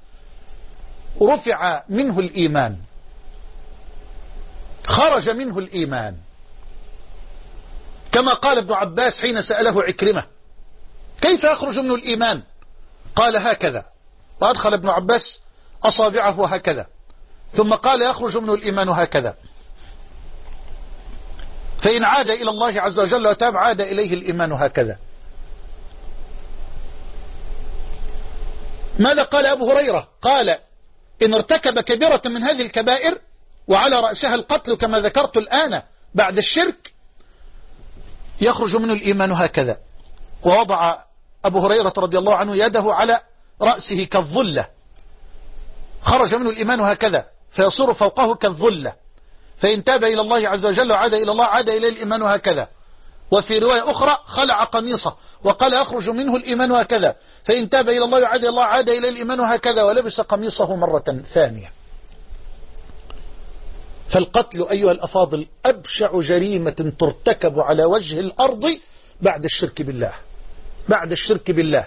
رفع منه الإيمان، خرج منه الإيمان، كما قال ابن عباس حين سأله عكرمة: كيف يخرج منه الإيمان؟ قال: هكذا، وأدخل ابن عباس أصابعه هكذا، ثم قال: يخرج منه الإيمان هكذا، فإن عاد إلى الله عز وجل وتاب عاد إليه الإيمان هكذا. ماذا قال أبو هريرة؟ قال: إن ارتكب كبيرة من هذه الكبائر وعلى رأسها القتل كما ذكرت الآن بعد الشرك يخرج منه الإيمان هكذا. ووضع أبو هريرة رضي الله عنه يده على رأسه كالظلة، خرج منه الإيمان هكذا فيصير فوقه كالظلة، فإن تاب إلى الله عز وجل وعاد إلى الله عاد إليه الإيمان هكذا. وفي رواية أخرى خلع قميصه وقال: يخرج منه الإيمان هكذا، فإن تاب إلى الله وعاد إلى الله عاد إليه الإيمان هكذا، ولبس قميصه مرة ثانية. فالقتل أيها الأفاضل أبشع جريمة ترتكب على وجه الأرض بعد الشرك بالله، بعد الشرك بالله.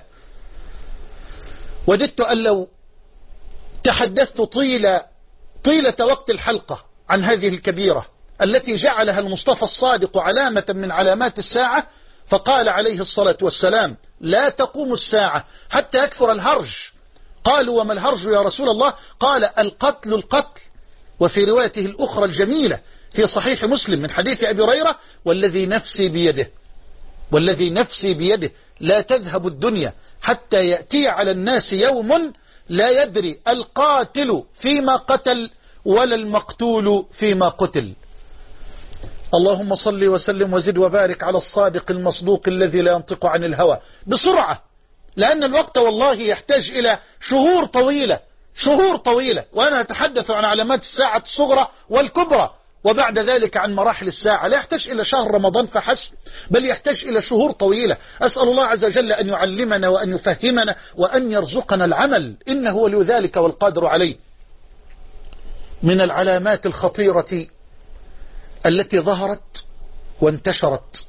وددت أن لو تحدثت طيلة طيلة وقت الحلقة عن هذه الكبيرة التي جعلها المصطفى الصادق علامة من علامات الساعة، فقال عليه الصلاة والسلام: لا تقوم الساعة حتى يكثر الهرج. قالوا: وما الهرج يا رسول الله؟ قال: القتل القتل. وفي روايته الأخرى الجميلة في صحيح مسلم من حديث أبي هريرة: والذي نفسي بيده، والذي نفسي بيده لا تذهب الدنيا حتى يأتي على الناس يوم لا يدري القاتل فيما قتل ولا المقتول فيما قتل. اللهم صل وسلم وزد وبارك على الصادق المصدوق الذي لا ينطق عن الهوى، بسرعة، لأن الوقت والله يحتاج إلى شهور طويلة، شهور طويلة، وأنا أتحدث عن علامات الساعة الصغرى والكبرى، وبعد ذلك عن مراحل الساعة. لا يحتاج إلى شهر رمضان فحسب، بل يحتاج إلى شهور طويلة. أسأل الله عز وجل أن يعلمنا وأن يفهمنا وأن يرزقنا العمل، إنه ولي ذلك والقادر عليه. من العلامات الخطيرة التي ظهرت وانتشرت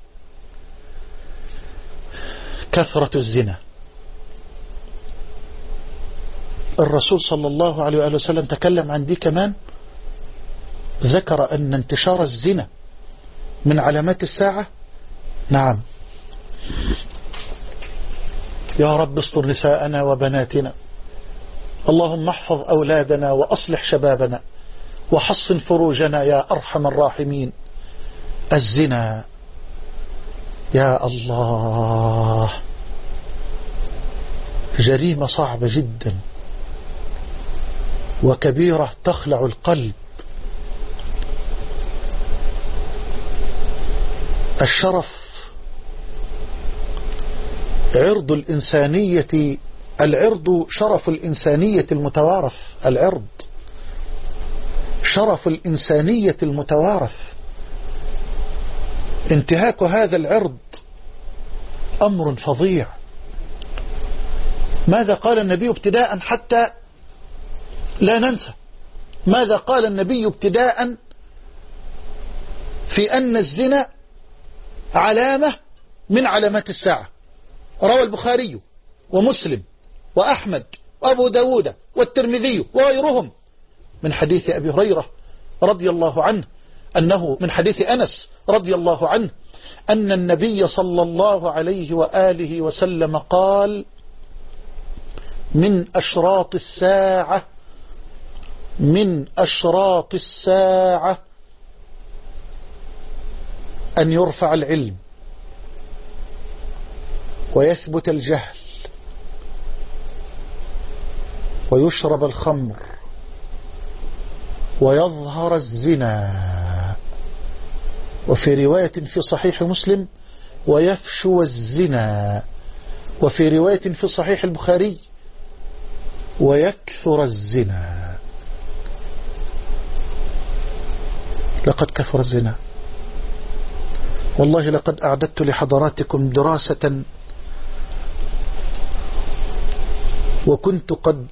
كثرة الزنا. الرسول صلى الله عليه وآله وسلم تكلم عن دي كمان، ذكر أن انتشار الزنا من علامات الساعة. نعم، يا رب استر نساءنا وبناتنا، اللهم احفظ أولادنا وأصلح شبابنا وحصن فروجنا يا أرحم الراحمين. الزنا يا الله جريمة صعبة جدا وكبيرة تخلع القلب. الشرف، عرض الإنسانية، العرض شرف الإنسانية المتوارث، العرض شرف الإنسانية المتوارث. انتهاك هذا العرض أمر فظيع. ماذا قال النبي ابتداء حتى لا ننسى؟ ماذا قال النبي ابتداء في أن الزنا علامة من علامات الساعة؟ روى البخاري ومسلم وأحمد وأبو داود والترمذي وغيرهم من حديث أبي هريرة رضي الله عنه، أنه من حديث أنس رضي الله عنه أن النبي صلى الله عليه وآله وسلم قال: من أشراط الساعة من أشراط الساعة أن يرفع العلم ويثبت الجهل ويشرب الخمر ويظهر الزنا، وفي رواية في صحيح مسلم ويفشو الزنا، وفي رواية في صحيح البخاري ويكثر الزنا. لقد كثر الزنا والله. لقد أعددت لحضراتكم دراسة وكنت قد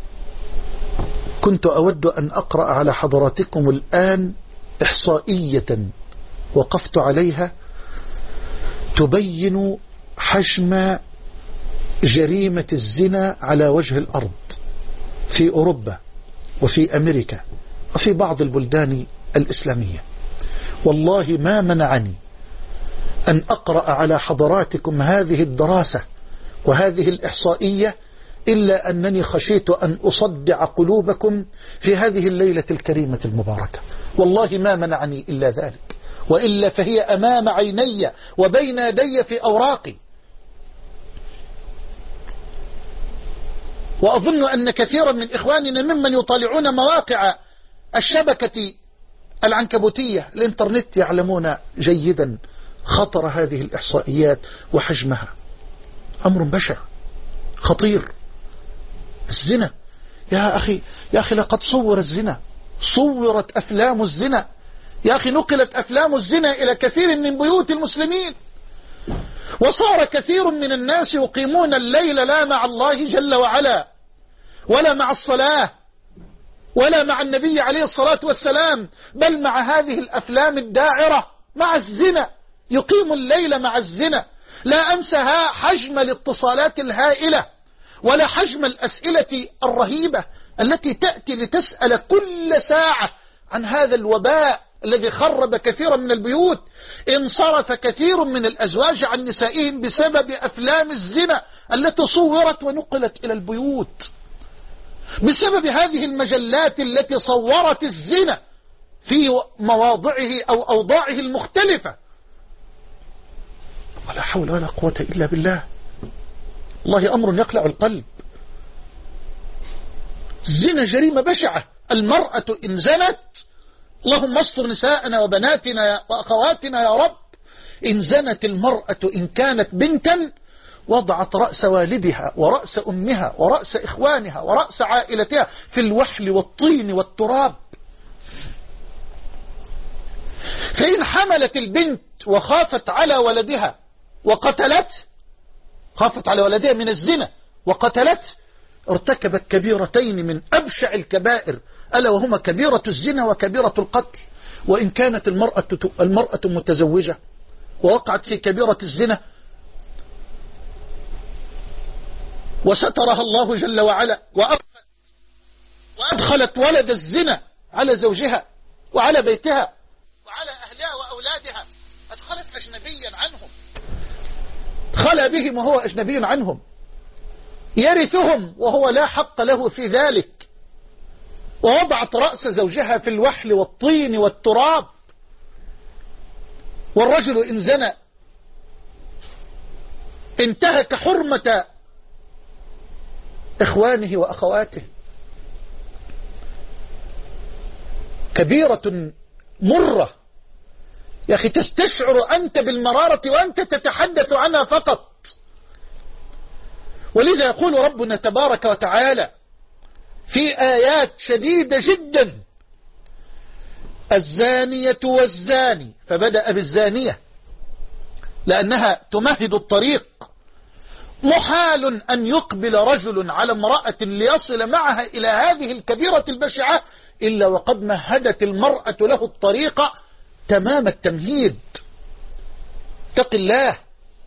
كنت أود أن أقرأ على حضراتكم الآن إحصائية وقفت عليها تبين حجم جريمة الزنا على وجه الأرض في أوروبا وفي أمريكا وفي بعض البلدان الإسلامية. والله ما منعني أن أقرأ على حضراتكم هذه الدراسة وهذه الإحصائية إلا أنني خشيت أن أصدع قلوبكم في هذه الليلة الكريمة المباركة. والله ما منعني إلا ذلك، وإلا فهي أمام عيني وبين يدي في أوراقي. وأظن أن كثيرا من إخواننا ممن يطالعون مواقع الشبكة العنكبوتية الإنترنت يعلمون جيدا خطر هذه الإحصائيات وحجمها. أمر بشع خطير. الزنا يا أخي يا أخي لقد صور الزنا، صورت أفلام الزنا يا أخي، نقلت أفلام الزنا إلى كثير من بيوت المسلمين، وصار كثير من الناس يقيمون الليل لا مع الله جل وعلا ولا مع الصلاة ولا مع النبي عليه الصلاة والسلام، بل مع هذه الأفلام الداعرة، مع الزنا، يقيم الليل مع الزنا. لا أنسى حجم الاتصالات الهائلة ولا حجم الأسئلة الرهيبة التي تأتي لتسأل كل ساعة عن هذا الوباء الذي خرب كثيرا من البيوت. انصرف كثير من الأزواج عن نسائهم بسبب أفلام الزنا التي صورت ونقلت إلى البيوت، بسبب هذه المجلات التي صورت الزنا في مواضعه أو أوضاعه المختلفة. ولا حول ولا قوة إلا بالله. والله أمر يقلع القلب. الزنا جريمة بشعة المرأة إن زنت، اللهم استر نساءنا وبناتنا وأخواتنا يا رب، إن زنت المرأة إن كانت بنتا وضعت رأس والدها ورأس أمها ورأس إخوانها ورأس عائلتها في الوحل والطين والتراب. فإن حملت البنت وخافت على ولدها وقتلت، خافت على ولدها من الزنا وقتلت، ارتكبت كبيرتين من أبشع الكبائر، ألا وهما كبيرة الزنا وكبيرة القتل. وإن كانت المرأة المرأة متزوجة ووقعت في كبيرة الزنا وسترها الله جل وعلا وأدخلت ولد الزنا على زوجها وعلى بيتها وعلى أهلها وأولادها، أدخلت أجنبيا عنهم، خلى بهم وهو أجنبي عنهم، يرثهم وهو لا حق له في ذلك، ووضعت رأس زوجها في الوحل والطين والتراب. والرجل إن زنى انتهك حرمة إخوانه وأخواته. كبيرة مرة يا أخي، تستشعر أنت بالمرارة وأنت تتحدث عنها فقط. ولذا يقول ربنا تبارك وتعالى في آيات شديدة جدا: الزانية والزاني، فبدأ بالزانية لأنها تمهد الطريق. محال أن يقبل رجل على امرأة ليصل معها إلى هذه الكبيرة البشعة إلا وقد مهدت المرأة له الطريق تمام التمهيد. اتق الله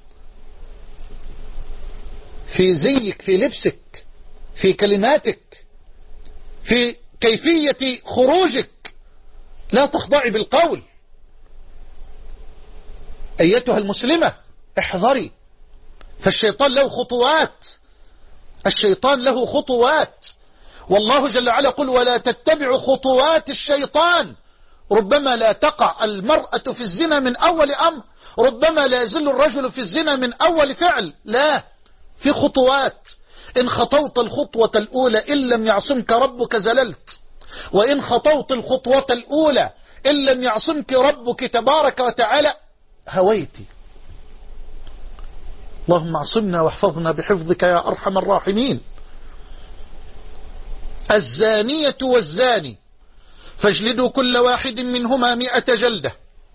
في زيك، في لبسك، في كلماتك، في كيفية خروجك، لا تخضعي بالقول. أيتها المسلمة احذري، فالشيطان له خطوات، الشيطان له خطوات، والله جل وعلا يقول: ولا تتبعوا خطوات الشيطان. ربما لا تقع المرأة في الزنا من أول أمر، ربما لا يزل الرجل في الزنا من أول فعل، لا، في خطوات. إن خطوت الخطوة الأولى إن لم يعصمك ربك زللت، وإن خطوت الخطوة الأولى إن لم يعصمك ربك تبارك وتعالى هويتي. اللهم اعصمنا واحفظنا بحفظك يا أرحم الراحمين. الزانية والزاني فاجلدوا كل واحد منهما مئة جلدة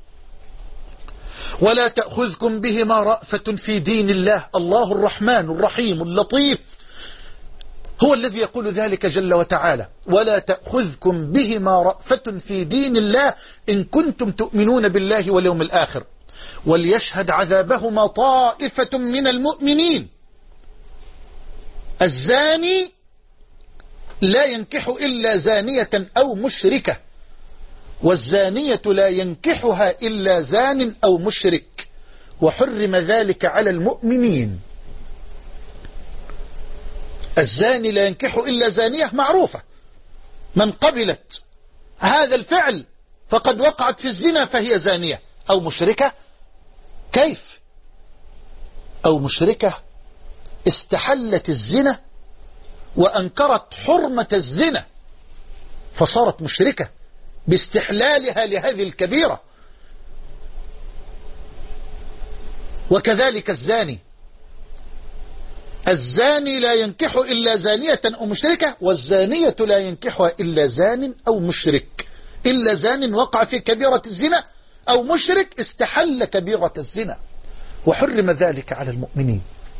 ولا تأخذكم بهما رأفة في دين الله. الله الرحمن الرحيم اللطيف هو الذي يقول ذلك جل وتعالى: ولا تأخذكم بهما رأفة في دين الله إن كنتم تؤمنون بالله واليوم الآخر وليشهد عذابهما طائفة من المؤمنين. الزاني لا ينكح إلا زانية أو مشركة، والزانية لا ينكحها إلا زان أو مشرك، وحرم ذلك على المؤمنين. الزاني لا ينكح إلا زانية معروفة، من قبلت هذا الفعل فقد وقعت في الزنا فهي زانية. أو مشركة، كيف؟ أو مشركة استحلت الزنا وأنكرت حرمة الزنا فصارت مشركة باستحلالها لهذه الكبيرة. وكذلك الزاني، الزاني لا ينكح إلا زانية أو مشركة، والزانية لا ينكحها إلا زان أو مشرك، إلا زان وقع في كبيرة الزنا أو مشرك استحل كبيرة الزنا، وحرم ذلك على المؤمنين.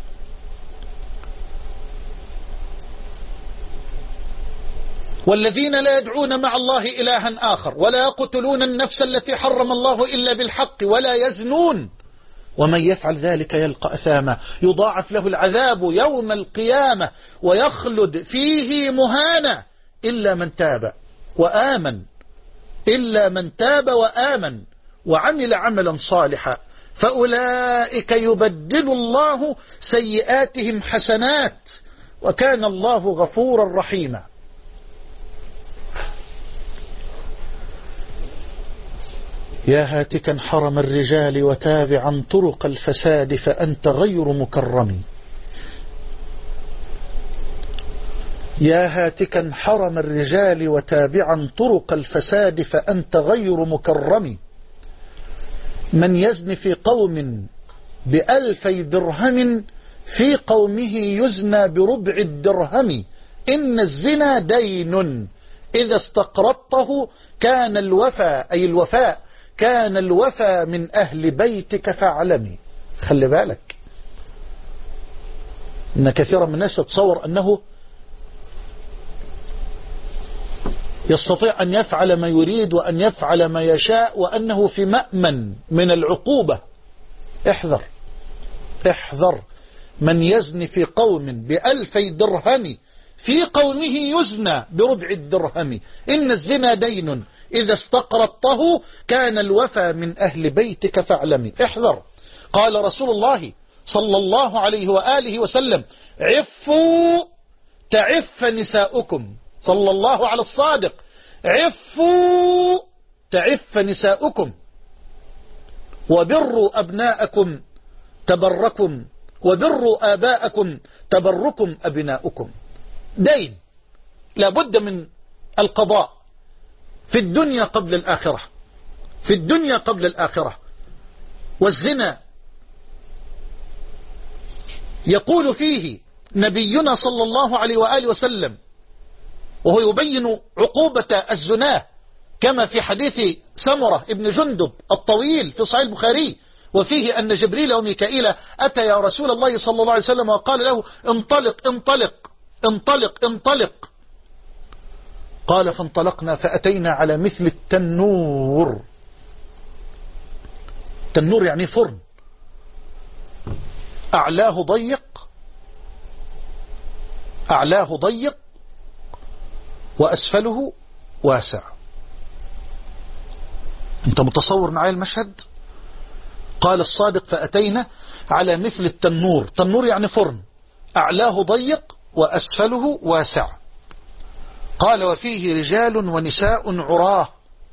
والذين لا يدعون مع الله إلها آخر ولا يقتلون النفس التي حرم الله إلا بالحق ولا يزنون ومن يفعل ذلك يلقى أثاما يضاعف له العذاب يوم القيامة ويخلد فيه مهانا إلا من تاب وآمن إلا من تاب وآمن وعمل عملا صالحا فأولئك يبدل الله سيئاتهم حسنات وكان الله غفورا رحيما. يا هاتكا حرم الرجال وتابعا طرق الفساد فأنت غير مكرم. يا هاتكا حرم الرجال وتابعا طرق الفساد فأنت غير مكرم. من يزن في قوم بألفي درهم في قومه يزنى بربع الدرهم. إن الزنا دين إذا استقرضته كان الوفاء أي الوفاء كان الوفاء من أهل بيتك فاعلمي. خلي بالك إن كثيرا من الناس يتصور أنه يستطيع أن يفعل ما يريد وأن يفعل ما يشاء وأنه في مأمن من العقوبة. احذر احذر. من يزني في قوم بألفي درهم في قومه يزنى بربع الدرهم. إن الزنا دين إذا استقرضته كان الوفى من أهل بيتك فاعلمي. احذر. قال رسول الله صلى الله عليه وآله وسلم عفوا تعف نساؤكم. صلى الله على الصادق عفوا تعف نساؤكم وبروا أبناءكم تبركم وبروا آباءكم تبركم أبناؤكم. دين لابد من القضاء في الدنيا قبل الآخرة في الدنيا قبل الآخرة. والزنا يقول فيه نبينا صلى الله عليه وآله وسلم وهو يبين عقوبة الزنا كما في حديث سمرة ابن جندب الطويل في صحيح البخاري وفيه أن جبريل وميكائيل أتى يا رسول الله صلى الله عليه وسلم وقال له انطلق انطلق انطلق انطلق. قال فانطلقنا فأتينا على مثل التنور. تنور يعني فرن أعلاه ضيق أعلاه ضيق وأسفله واسع. أنت متصور معي المشهد؟ قال الصادق فأتينا على مثل التنور. تنور يعني فرن أعلاه ضيق وأسفله واسع. قال وفيه رجال ونساء عراه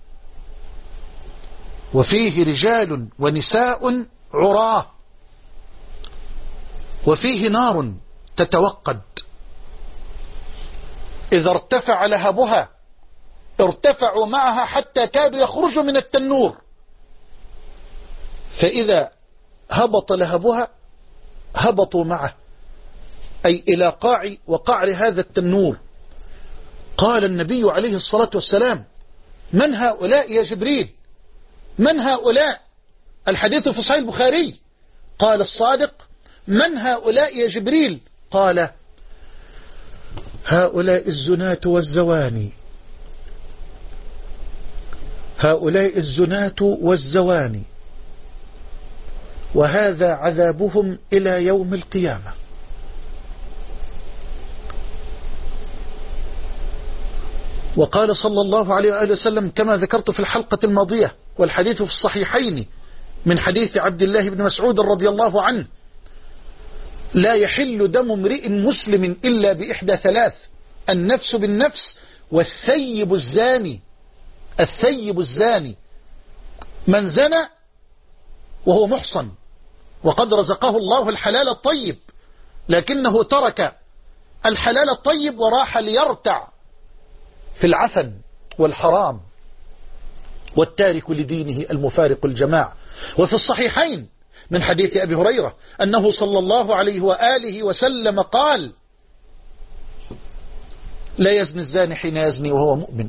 وفيه رجال ونساء عراه وفيه نار تتوقد إذا ارتفع لهبها ارتفعوا معها حتى كادوا يخرجوا من التنور فإذا هبط لهبها هبطوا معه أي إلى قاع وقعر هذا التنور. قال النبي عليه الصلاة والسلام من هؤلاء يا جبريل؟ من هؤلاء؟ الحديث في صحيح البخاري. قال الصادق من هؤلاء يا جبريل؟ قال هؤلاء الزناة والزواني هؤلاء الزناة والزواني وهذا عذابهم إلى يوم القيامة. وقال صلى الله عليه وآله وسلم كما ذكرت في الحلقة الماضية والحديث في الصحيحين من حديث عبد الله بن مسعود رضي الله عنه لا يحل دم امرئ مسلم إلا بإحدى ثلاث النفس بالنفس والثيب الزاني. الثيب الزاني من زنى وهو محصن وقد رزقه الله الحلال الطيب لكنه ترك الحلال الطيب وراح ليرتع في العفن والحرام والتارك لدينه المفارق الجماعة. وفي الصحيحين من حديث أبي هريرة أنه صلى الله عليه وآله وسلم قال لا يزني الزاني حين يزني وهو مؤمن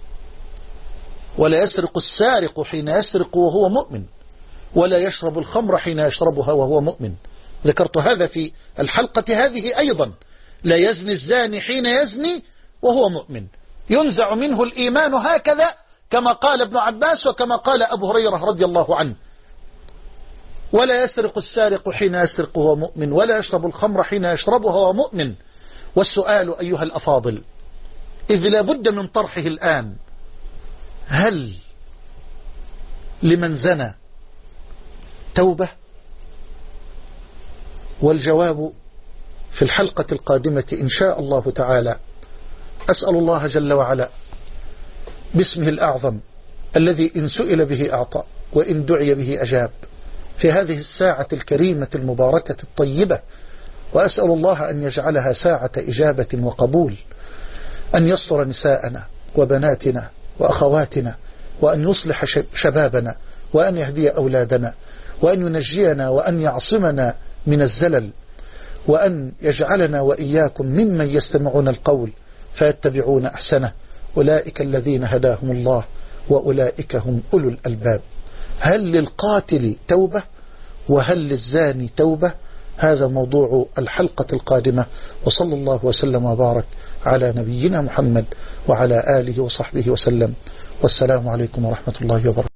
ولا يسرق السارق حين يسرق وهو مؤمن ولا يشرب الخمر حين يشربها وهو مؤمن. ذكرت هذا في الحلقة هذه أيضا. لا يزني الزاني حين يزني وهو مؤمن ينزع منه الإيمان هكذا كما قال ابن عباس وكما قال أبو هريرة رضي الله عنه. ولا يسرق السارق حين يسرق وهو مؤمن ولا يشرب الخمر حين يشربها وهو مؤمن. والسؤال أيها الأفاضل إذ لا بد من طرحه الآن هل لمن زنى توبة؟ والجواب في الحلقة القادمة إن شاء الله تعالى. أسأل الله جل وعلا باسمه الأعظم الذي إن سئل به أعطى وإن دعي به أجاب في هذه الساعة الكريمة المباركة الطيبة وأسأل الله أن يجعلها ساعة إجابة وقبول أن يستر نساءنا وبناتنا وأخواتنا، وأن يصلح شبابنا، وأن يهدي أولادنا، وأن ينجينا، وأن يعصمنا من الزلل، وأن يجعلنا وإياكم ممن يستمعون القول فيتبعون أحسنه. أولئك الذين هداهم الله وأولئك هم أولو الألباب. هل للقاتل توبة وهل للزاني توبة؟ هذا موضوع الحلقة القادمة، وصلى الله وسلم وبارك على نبينا محمد وعلى آله وصحبه وسلم، والسلام عليكم ورحمة الله وبركاته.